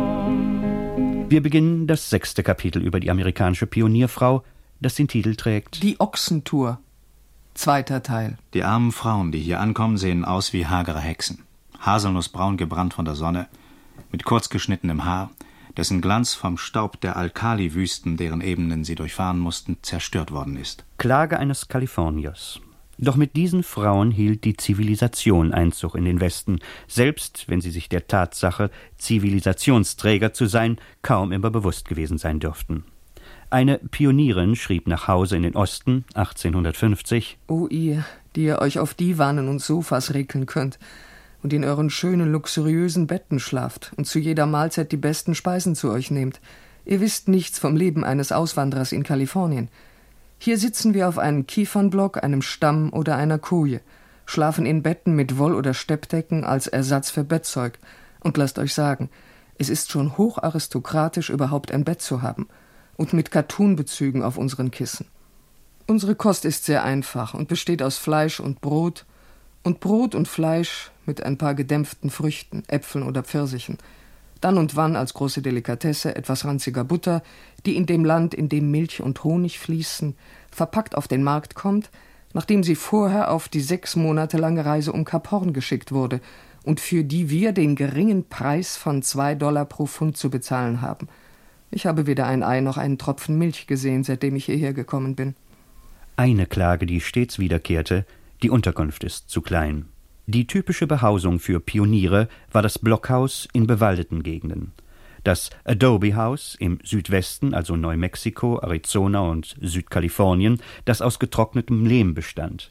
on. Wir beginnen das sechste Kapitel über die amerikanische Pionierfrau, das den Titel trägt Die Ochsentour. Zweiter Teil. Die armen Frauen, die hier ankommen, sehen aus wie hagere Hexen. Haselnussbraun gebrannt von der Sonne, mit kurz geschnittenem Haar, dessen Glanz vom Staub der Alkaliwüsten, deren Ebenen sie durchfahren mussten, zerstört worden ist. Klage eines Kaliforniers. Doch mit diesen Frauen hielt die Zivilisation Einzug in den Westen, selbst wenn sie sich der Tatsache, Zivilisationsträger zu sein, kaum immer bewusst gewesen sein dürften. Eine Pionierin schrieb nach Hause in den Osten, achtzehnhundertfünfzig: O ihr, die ihr euch auf Divanen und Sofas regeln könnt und in euren schönen, luxuriösen Betten schlaft und zu jeder Mahlzeit die besten Speisen zu euch nehmt. Ihr wisst nichts vom Leben eines Auswanderers in Kalifornien. Hier sitzen wir auf einem Kiefernblock, einem Stamm oder einer Koje, schlafen in Betten mit Woll- oder Steppdecken als Ersatz für Bettzeug. Und lasst euch sagen, es ist schon hocharistokratisch, überhaupt ein Bett zu haben. Und mit Kattunbezügen auf unseren Kissen. Unsere Kost ist sehr einfach und besteht aus Fleisch und Brot und Brot und Fleisch mit ein paar gedämpften Früchten, Äpfeln oder Pfirsichen. Dann und wann als große Delikatesse etwas ranziger Butter, die in dem Land, in dem Milch und Honig fließen, verpackt auf den Markt kommt, nachdem sie vorher auf die sechs Monate lange Reise um Kap Horn geschickt wurde und für die wir den geringen Preis von zwei Dollar pro Pfund zu bezahlen haben. Ich habe weder ein Ei noch einen Tropfen Milch gesehen, seitdem ich hierher gekommen bin. Eine Klage, die stets wiederkehrte: die Unterkunft ist zu klein. Die typische Behausung für Pioniere war das Blockhaus in bewaldeten Gegenden. Das Adobe House im Südwesten, also Neumexiko, Arizona und Südkalifornien, das aus getrocknetem Lehm bestand.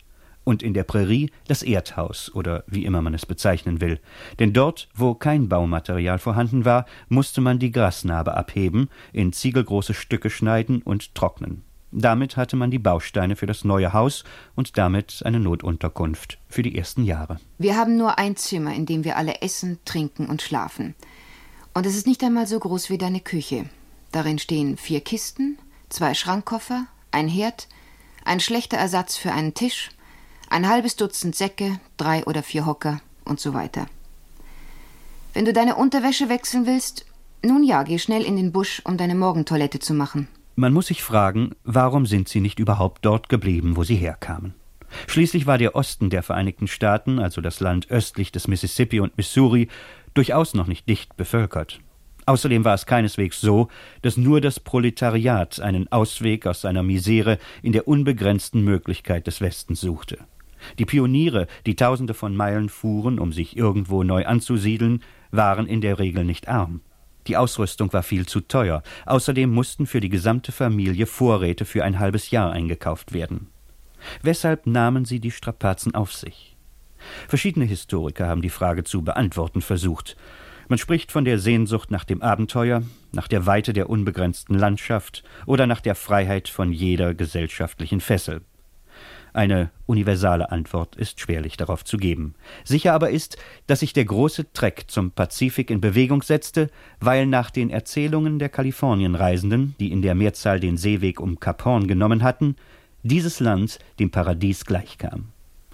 und in der Prärie das Erdhaus oder wie immer man es bezeichnen will. Denn dort, wo kein Baumaterial vorhanden war, musste man die Grasnarbe abheben, in ziegelgroße Stücke schneiden und trocknen. Damit hatte man die Bausteine für das neue Haus und damit eine Notunterkunft für die ersten Jahre. Wir haben nur ein Zimmer, in dem wir alle essen, trinken und schlafen. Und es ist nicht einmal so groß wie deine Küche. Darin stehen vier Kisten, zwei Schrankkoffer, ein Herd, ein schlechter Ersatz für einen Tisch, ein halbes Dutzend Säcke, drei oder vier Hocker und so weiter. Wenn du deine Unterwäsche wechseln willst, nun ja, geh schnell in den Busch, um deine Morgentoilette zu machen. Man muss sich fragen, warum sind sie nicht überhaupt dort geblieben, wo sie herkamen? Schließlich war der Osten der Vereinigten Staaten, also das Land östlich des Mississippi und Missouri, durchaus noch nicht dicht bevölkert. Außerdem war es keineswegs so, dass nur das Proletariat einen Ausweg aus seiner Misere in der unbegrenzten Möglichkeit des Westens suchte. Die Pioniere, die Tausende von Meilen fuhren, um sich irgendwo neu anzusiedeln, waren in der Regel nicht arm. Die Ausrüstung war viel zu teuer. Außerdem mussten für die gesamte Familie Vorräte für ein halbes Jahr eingekauft werden. Weshalb nahmen sie die Strapazen auf sich? Verschiedene Historiker haben die Frage zu beantworten versucht. Man spricht von der Sehnsucht nach dem Abenteuer, nach der Weite der unbegrenzten Landschaft oder nach der Freiheit von jeder gesellschaftlichen Fessel. Eine universale Antwort ist schwerlich darauf zu geben. Sicher aber ist, dass sich der große Trek zum Pazifik in Bewegung setzte, weil nach den Erzählungen der Kalifornienreisenden, die in der Mehrzahl den Seeweg um Kap Horn genommen hatten, dieses Land dem Paradies gleichkam.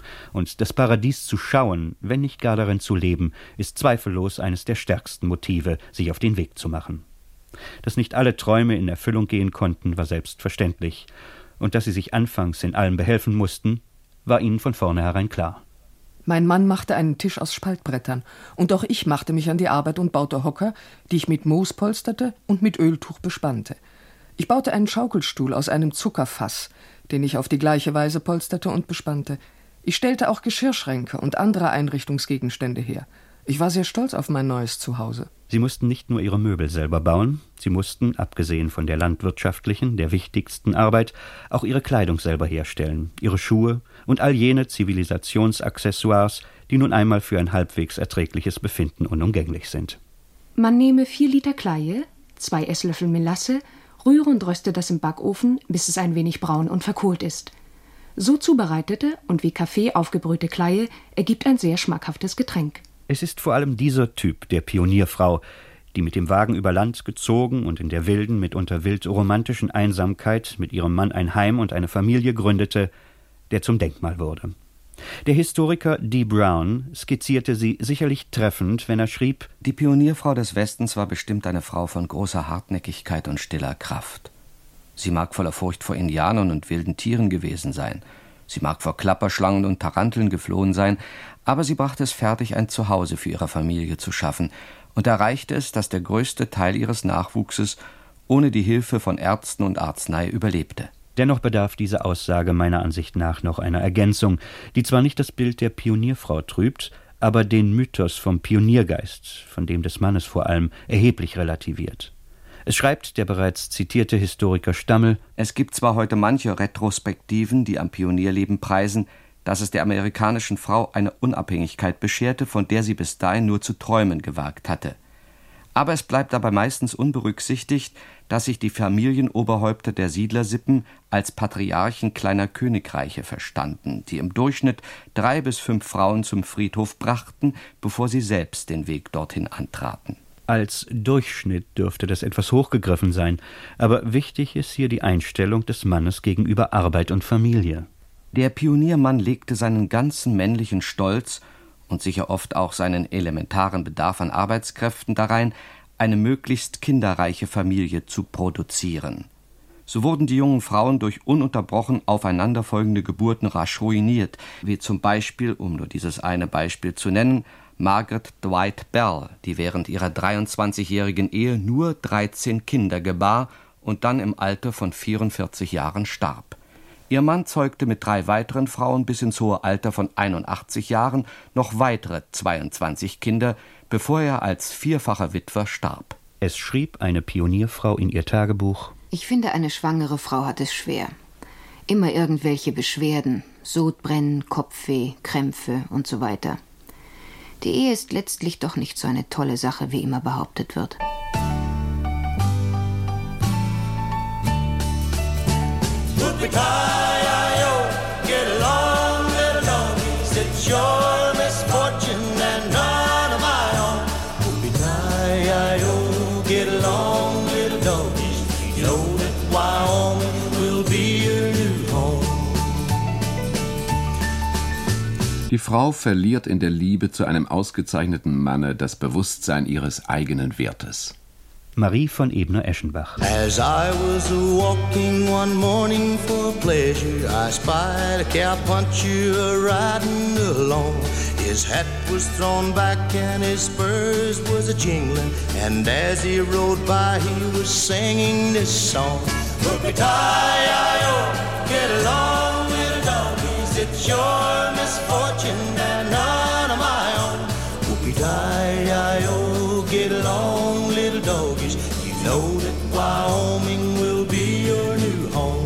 Und das Paradies zu schauen, wenn nicht gar darin zu leben, ist zweifellos eines der stärksten Motive, sich auf den Weg zu machen. Dass nicht alle Träume in Erfüllung gehen konnten, war selbstverständlich. Und dass sie sich anfangs in allem behelfen mussten, war ihnen von vornherein klar. Mein Mann machte einen Tisch aus Spaltbrettern, und auch ich machte mich an die Arbeit und baute Hocker, die ich mit Moos polsterte und mit Öltuch bespannte. Ich baute einen Schaukelstuhl aus einem Zuckerfass, den ich auf die gleiche Weise polsterte und bespannte. Ich stellte auch Geschirrschränke und andere Einrichtungsgegenstände her. Ich war sehr stolz auf mein neues Zuhause. Sie mussten nicht nur ihre Möbel selber bauen, sie mussten, abgesehen von der landwirtschaftlichen, der wichtigsten Arbeit, auch ihre Kleidung selber herstellen, ihre Schuhe und all jene Zivilisationsaccessoires, die nun einmal für ein halbwegs erträgliches Befinden unumgänglich sind. Man nehme vier Liter Kleie, zwei Esslöffel Melasse, rühre und röste das im Backofen, bis es ein wenig braun und verkohlt ist. So zubereitete und wie Kaffee aufgebrühte Kleie ergibt ein sehr schmackhaftes Getränk. Es ist vor allem dieser Typ der Pionierfrau, die mit dem Wagen über Land gezogen und in der wilden, mitunter wild romantischen Einsamkeit mit ihrem Mann ein Heim und eine Familie gründete, der zum Denkmal wurde. Der Historiker Dee Brown skizzierte sie sicherlich treffend, wenn er schrieb: Die Pionierfrau des Westens war bestimmt eine Frau von großer Hartnäckigkeit und stiller Kraft. Sie mag voller Furcht vor Indianern und wilden Tieren gewesen sein. Sie mag vor Klapperschlangen und Taranteln geflohen sein, aber sie brachte es fertig, ein Zuhause für ihre Familie zu schaffen und erreichte es, dass der größte Teil ihres Nachwuchses ohne die Hilfe von Ärzten und Arznei überlebte. Dennoch bedarf diese Aussage meiner Ansicht nach noch einer Ergänzung, die zwar nicht das Bild der Pionierfrau trübt, aber den Mythos vom Pioniergeist, von dem des Mannes vor allem, erheblich relativiert. Es schreibt der bereits zitierte Historiker Stammel: Es gibt zwar heute manche Retrospektiven, die am Pionierleben preisen, dass es der amerikanischen Frau eine Unabhängigkeit bescherte, von der sie bis dahin nur zu träumen gewagt hatte. Aber es bleibt dabei meistens unberücksichtigt, dass sich die Familienoberhäupter der Siedlersippen als Patriarchen kleiner Königreiche verstanden, die im Durchschnitt drei bis fünf Frauen zum Friedhof brachten, bevor sie selbst den Weg dorthin antraten. Als Durchschnitt dürfte das etwas hochgegriffen sein, aber wichtig ist hier die Einstellung des Mannes gegenüber Arbeit und Familie. Der Pioniermann legte seinen ganzen männlichen Stolz und sicher oft auch seinen elementaren Bedarf an Arbeitskräften darein, eine möglichst kinderreiche Familie zu produzieren. So wurden die jungen Frauen durch ununterbrochen aufeinanderfolgende Geburten rasch ruiniert, wie zum Beispiel, um nur dieses eine Beispiel zu nennen, Margaret Dwight Bell, die während ihrer dreiundzwanzigjährigen Ehe nur dreizehn Kinder gebar und dann im Alter von vierundvierzig Jahren starb. Ihr Mann zeugte mit drei weiteren Frauen bis ins hohe Alter von einundachtzig Jahren noch weitere zweiundzwanzig Kinder, bevor er als vierfacher Witwer starb. Es schrieb eine Pionierfrau in ihr Tagebuch: Ich finde, eine schwangere Frau hat es schwer. Immer irgendwelche Beschwerden, Sodbrennen, Kopfweh, Krämpfe und so weiter. Die Ehe ist letztlich doch nicht so eine tolle Sache, wie immer behauptet wird. Die Frau verliert in der Liebe zu einem ausgezeichneten Manne das Bewusstsein ihres eigenen Wertes. Marie von Ebner-Eschenbach. As I was walking one morning for pleasure, I spied a cowpuncher riding along. His hat was thrown back and his spurs was a jingling, and as he rode by he was singing this song. Whoopie-tie-I-O, get along, little doggies, it's your misfortune and none of my own. Whoopie-tie-I-O, get along, little doggies, you know that Wyoming will be your new home.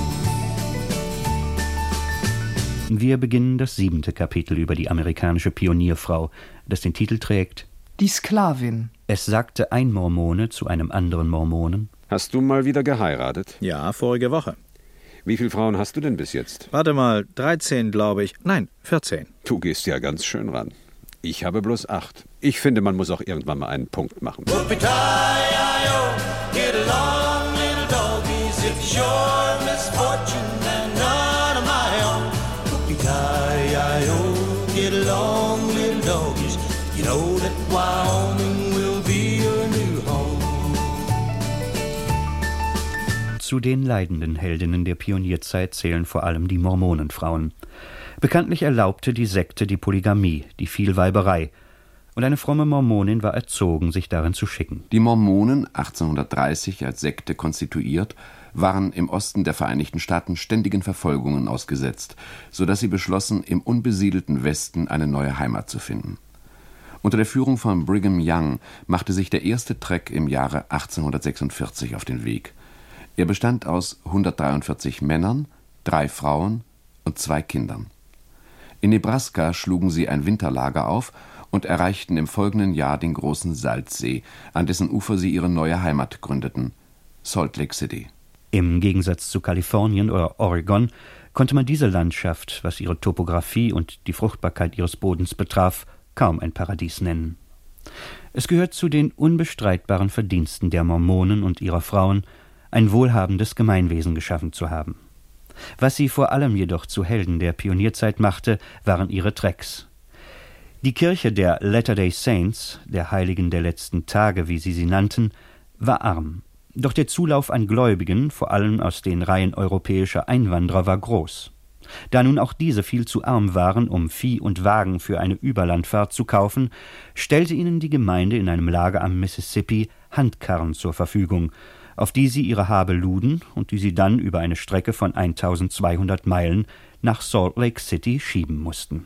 Wir beginnen das siebente Kapitel über die amerikanische Pionierfrau, das den Titel trägt Die Sklavin. Es sagte ein Mormone zu einem anderen Mormonen: Hast du mal wieder geheiratet? Ja, vorige Woche. Wie viele Frauen hast du denn bis jetzt? Warte mal, dreizehn, glaube ich. Nein, vierzehn. Du gehst ja ganz schön ran. Ich habe bloß acht. Ich finde, man muss auch irgendwann mal einen Punkt machen. Whoopie-tie-I-O, get along, little doggies, it's your misfortune and none of my own. Whoopie-tie-I-O, get along, little doggies, you know that Wyoming will be your new home. Zu den leidenden Heldinnen der Pionierzeit zählen vor allem die Mormonenfrauen. Bekanntlich erlaubte die Sekte die Polygamie, die Vielweiberei, und eine fromme Mormonin war erzogen, sich darin zu schicken. Die Mormonen, achtzehnhundertdreißig als Sekte konstituiert, waren im Osten der Vereinigten Staaten ständigen Verfolgungen ausgesetzt, sodass sie beschlossen, im unbesiedelten Westen eine neue Heimat zu finden. Unter der Führung von Brigham Young machte sich der erste Trek im Jahre achtzehnhundertsechsundvierzig auf den Weg. Er bestand aus hundertdreiundvierzig Männern, drei Frauen und zwei Kindern. In Nebraska schlugen sie ein Winterlager auf und erreichten im folgenden Jahr den großen Salzsee, an dessen Ufer sie ihre neue Heimat gründeten, Salt Lake City. Im Gegensatz zu Kalifornien oder Oregon konnte man diese Landschaft, was ihre Topographie und die Fruchtbarkeit ihres Bodens betraf, kaum ein Paradies nennen. Es gehört zu den unbestreitbaren Verdiensten der Mormonen und ihrer Frauen, ein wohlhabendes Gemeinwesen geschaffen zu haben. Was sie vor allem jedoch zu Helden der Pionierzeit machte, waren ihre Treks. Die Kirche der Latter-day Saints, der Heiligen der letzten Tage, wie sie sie nannten, war arm. Doch der Zulauf an Gläubigen, vor allem aus den Reihen europäischer Einwanderer, war groß. Da nun auch diese viel zu arm waren, um Vieh und Wagen für eine Überlandfahrt zu kaufen, stellte ihnen die Gemeinde in einem Lager am Mississippi Handkarren zur Verfügung, auf die sie ihre Habe luden und die sie dann über eine Strecke von eintausendzweihundert Meilen nach Salt Lake City schieben mussten.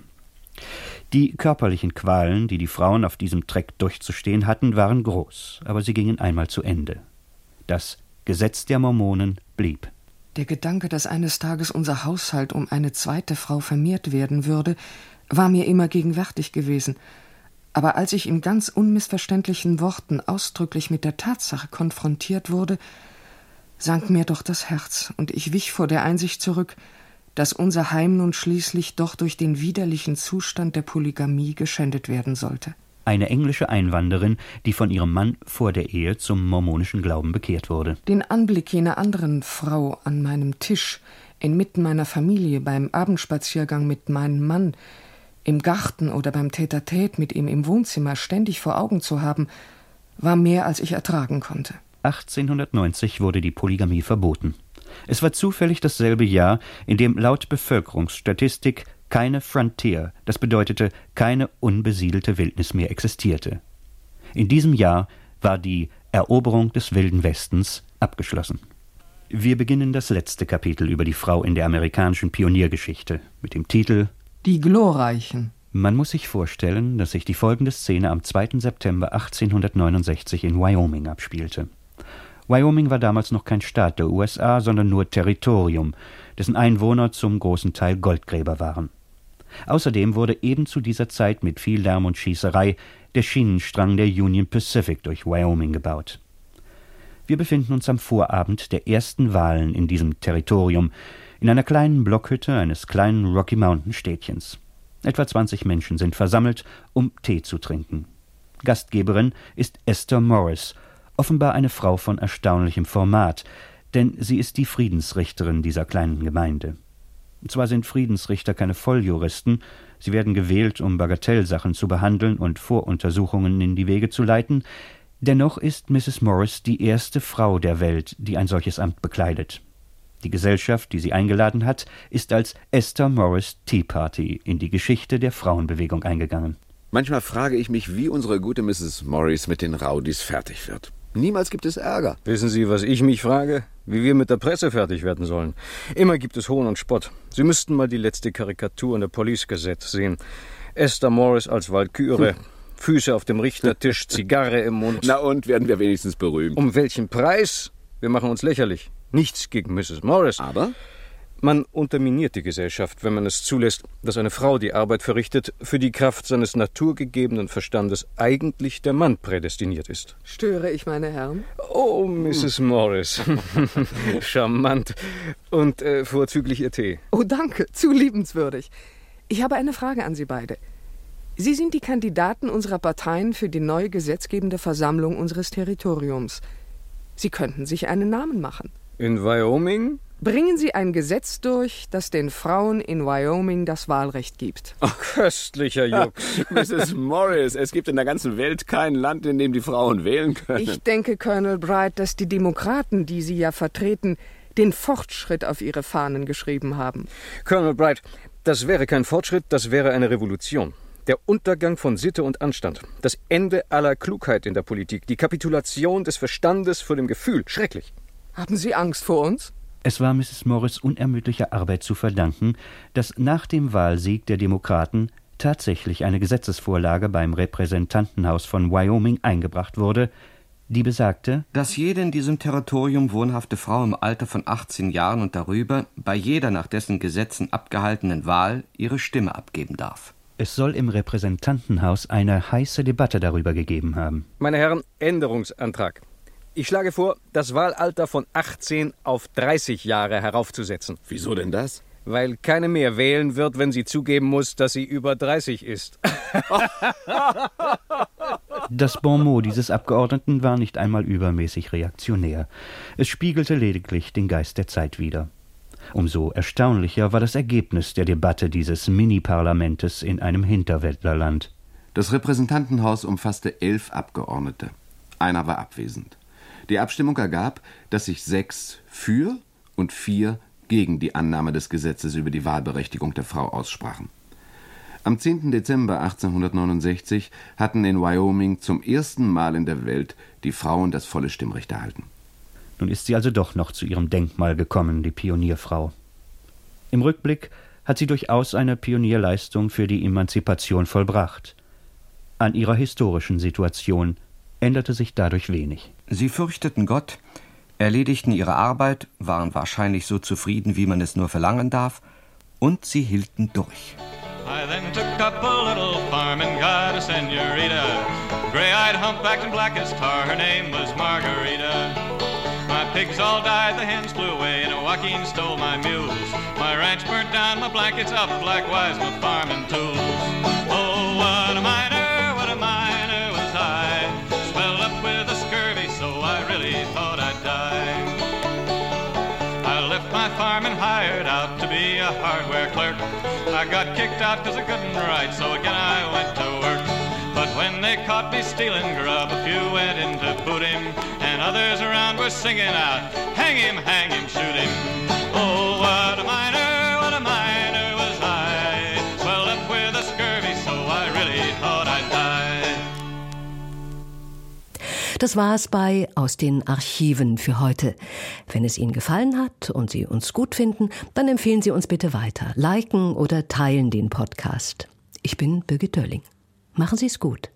Die körperlichen Qualen, die die Frauen auf diesem Trek durchzustehen hatten, waren groß, aber sie gingen einmal zu Ende. Das Gesetz der Mormonen blieb. Der Gedanke, dass eines Tages unser Haushalt um eine zweite Frau vermehrt werden würde, war mir immer gegenwärtig gewesen. Aber als ich in ganz unmissverständlichen Worten ausdrücklich mit der Tatsache konfrontiert wurde, sank mir doch das Herz, und ich wich vor der Einsicht zurück, dass unser Heim nun schließlich doch durch den widerlichen Zustand der Polygamie geschändet werden sollte. Eine englische Einwanderin, die von ihrem Mann vor der Ehe zum mormonischen Glauben bekehrt wurde. Den Anblick jener anderen Frau an meinem Tisch, inmitten meiner Familie, beim Abendspaziergang mit meinem Mann, im Garten oder beim Tête-à-Tête mit ihm im Wohnzimmer ständig vor Augen zu haben, war mehr, als ich ertragen konnte. achtzehnhundertneunzig wurde die Polygamie verboten. Es war zufällig dasselbe Jahr, in dem laut Bevölkerungsstatistik keine Frontier, das bedeutete keine unbesiedelte Wildnis mehr existierte. In diesem Jahr war die Eroberung des Wilden Westens abgeschlossen. Wir beginnen das letzte Kapitel über die Frau in der amerikanischen Pioniergeschichte mit dem Titel Die Glorreichen. Man muss sich vorstellen, dass sich die folgende Szene am zweiten September achtzehnhundertneunundsechzig in Wyoming abspielte. Wyoming war damals noch kein Staat der U S A, sondern nur Territorium, dessen Einwohner zum großen Teil Goldgräber waren. Außerdem wurde eben zu dieser Zeit mit viel Lärm und Schießerei der Schienenstrang der Union Pacific durch Wyoming gebaut. Wir befinden uns am Vorabend der ersten Wahlen in diesem Territorium, in einer kleinen Blockhütte eines kleinen Rocky Mountain Städtchens. Etwa zwanzig Menschen sind versammelt, um Tee zu trinken. Gastgeberin ist Esther Morris, offenbar eine Frau von erstaunlichem Format, denn sie ist die Friedensrichterin dieser kleinen Gemeinde. Zwar sind Friedensrichter keine Volljuristen, sie werden gewählt, um Bagatellsachen zu behandeln und Voruntersuchungen in die Wege zu leiten, dennoch ist Misses Morris die erste Frau der Welt, die ein solches Amt bekleidet. Die Gesellschaft, die sie eingeladen hat, ist als Esther Morris Tea Party in die Geschichte der Frauenbewegung eingegangen. Manchmal frage ich mich, wie unsere gute Misses Morris mit den Rowdies fertig wird. Niemals gibt es Ärger. Wissen Sie, was ich mich frage? Wie wir mit der Presse fertig werden sollen. Immer gibt es Hohn und Spott. Sie müssten mal die letzte Karikatur in der Police Gazette sehen. Esther Morris als Walküre, hm. Füße auf dem Richtertisch, Zigarre im Mund. Na und, werden wir wenigstens berühmt? Um welchen Preis? Wir machen uns lächerlich. Nichts gegen Misses Morris. Aber? Man unterminiert die Gesellschaft, wenn man es zulässt, dass eine Frau die Arbeit verrichtet, für die Kraft seines naturgegebenen Verstandes eigentlich der Mann prädestiniert ist. Störe ich, meine Herren? Oh, Misses Morris. Charmant. Und äh, vorzüglich Ihr Tee. Oh, danke. Zu liebenswürdig. Ich habe eine Frage an Sie beide. Sie sind die Kandidaten unserer Parteien für die neue gesetzgebende Versammlung unseres Territoriums. Sie könnten sich einen Namen machen. In Wyoming? Bringen Sie ein Gesetz durch, das den Frauen in Wyoming das Wahlrecht gibt. Ach, köstlicher Jux. Misses Morris, es gibt in der ganzen Welt kein Land, in dem die Frauen wählen können. Ich denke, Colonel Bright, dass die Demokraten, die Sie ja vertreten, den Fortschritt auf ihre Fahnen geschrieben haben. Colonel Bright, das wäre kein Fortschritt, das wäre eine Revolution. Der Untergang von Sitte und Anstand, das Ende aller Klugheit in der Politik, die Kapitulation des Verstandes vor dem Gefühl. Schrecklich. Haben Sie Angst vor uns? Es war Misses Morris unermüdlicher Arbeit zu verdanken, dass nach dem Wahlsieg der Demokraten tatsächlich eine Gesetzesvorlage beim Repräsentantenhaus von Wyoming eingebracht wurde, die besagte, dass jede in diesem Territorium wohnhafte Frau im Alter von achtzehn Jahren und darüber bei jeder nach dessen Gesetzen abgehaltenen Wahl ihre Stimme abgeben darf. Es soll im Repräsentantenhaus eine heiße Debatte darüber gegeben haben. Meine Herren, Änderungsantrag. Ich schlage vor, das Wahlalter von achtzehn auf dreißig Jahre heraufzusetzen. Wieso denn das? Weil keine mehr wählen wird, wenn sie zugeben muss, dass sie über dreißig ist. Das Bon mot dieses Abgeordneten war nicht einmal übermäßig reaktionär. Es spiegelte lediglich den Geist der Zeit wider. Umso erstaunlicher war das Ergebnis der Debatte dieses Mini-Parlamentes in einem Hinterwäldlerland. Das Repräsentantenhaus umfasste elf Abgeordnete. Einer war abwesend. Die Abstimmung ergab, dass sich sechs für und vier gegen die Annahme des Gesetzes über die Wahlberechtigung der Frau aussprachen. Am zehnten Dezember achtzehnhundertneunundsechzig hatten in Wyoming zum ersten Mal in der Welt die Frauen das volle Stimmrecht erhalten. Nun ist sie also doch noch zu ihrem Denkmal gekommen, die Pionierfrau. Im Rückblick hat sie durchaus eine Pionierleistung für die Emanzipation vollbracht. An ihrer historischen Situation änderte sich dadurch wenig. Sie fürchteten Gott, erledigten ihre Arbeit, waren wahrscheinlich so zufrieden, wie man es nur verlangen darf, und sie hielten durch. I then took up a little farm and got a senorita, gray-eyed, humpbacked, and black as tar. Her name was Margarita. My pigs all died, the hens flew away, and a Joaquin stole my mules. My ranch burnt down, my blankets up, likewise my farming tools. Oh, what a miner, what a miner was I, swelled up with a scurvy, so I really thought I'd die. I left my farm and hired out to be a hardware clerk. I got kicked out cause I couldn't write, so again I went to work. But when they caught me stealing grub, a few went in to boot him, and others around were singing out, hang him, hang him, shoot him. Oh, what a miner, what a miner was I, swelled up with a scurvy, so I really thought I'd die. Das war es bei Aus den Archiven für heute. Wenn es Ihnen gefallen hat und Sie uns gut finden, dann empfehlen Sie uns bitte weiter. Liken oder teilen den Podcast. Ich bin Birgit Dölling. Machen Sie es gut.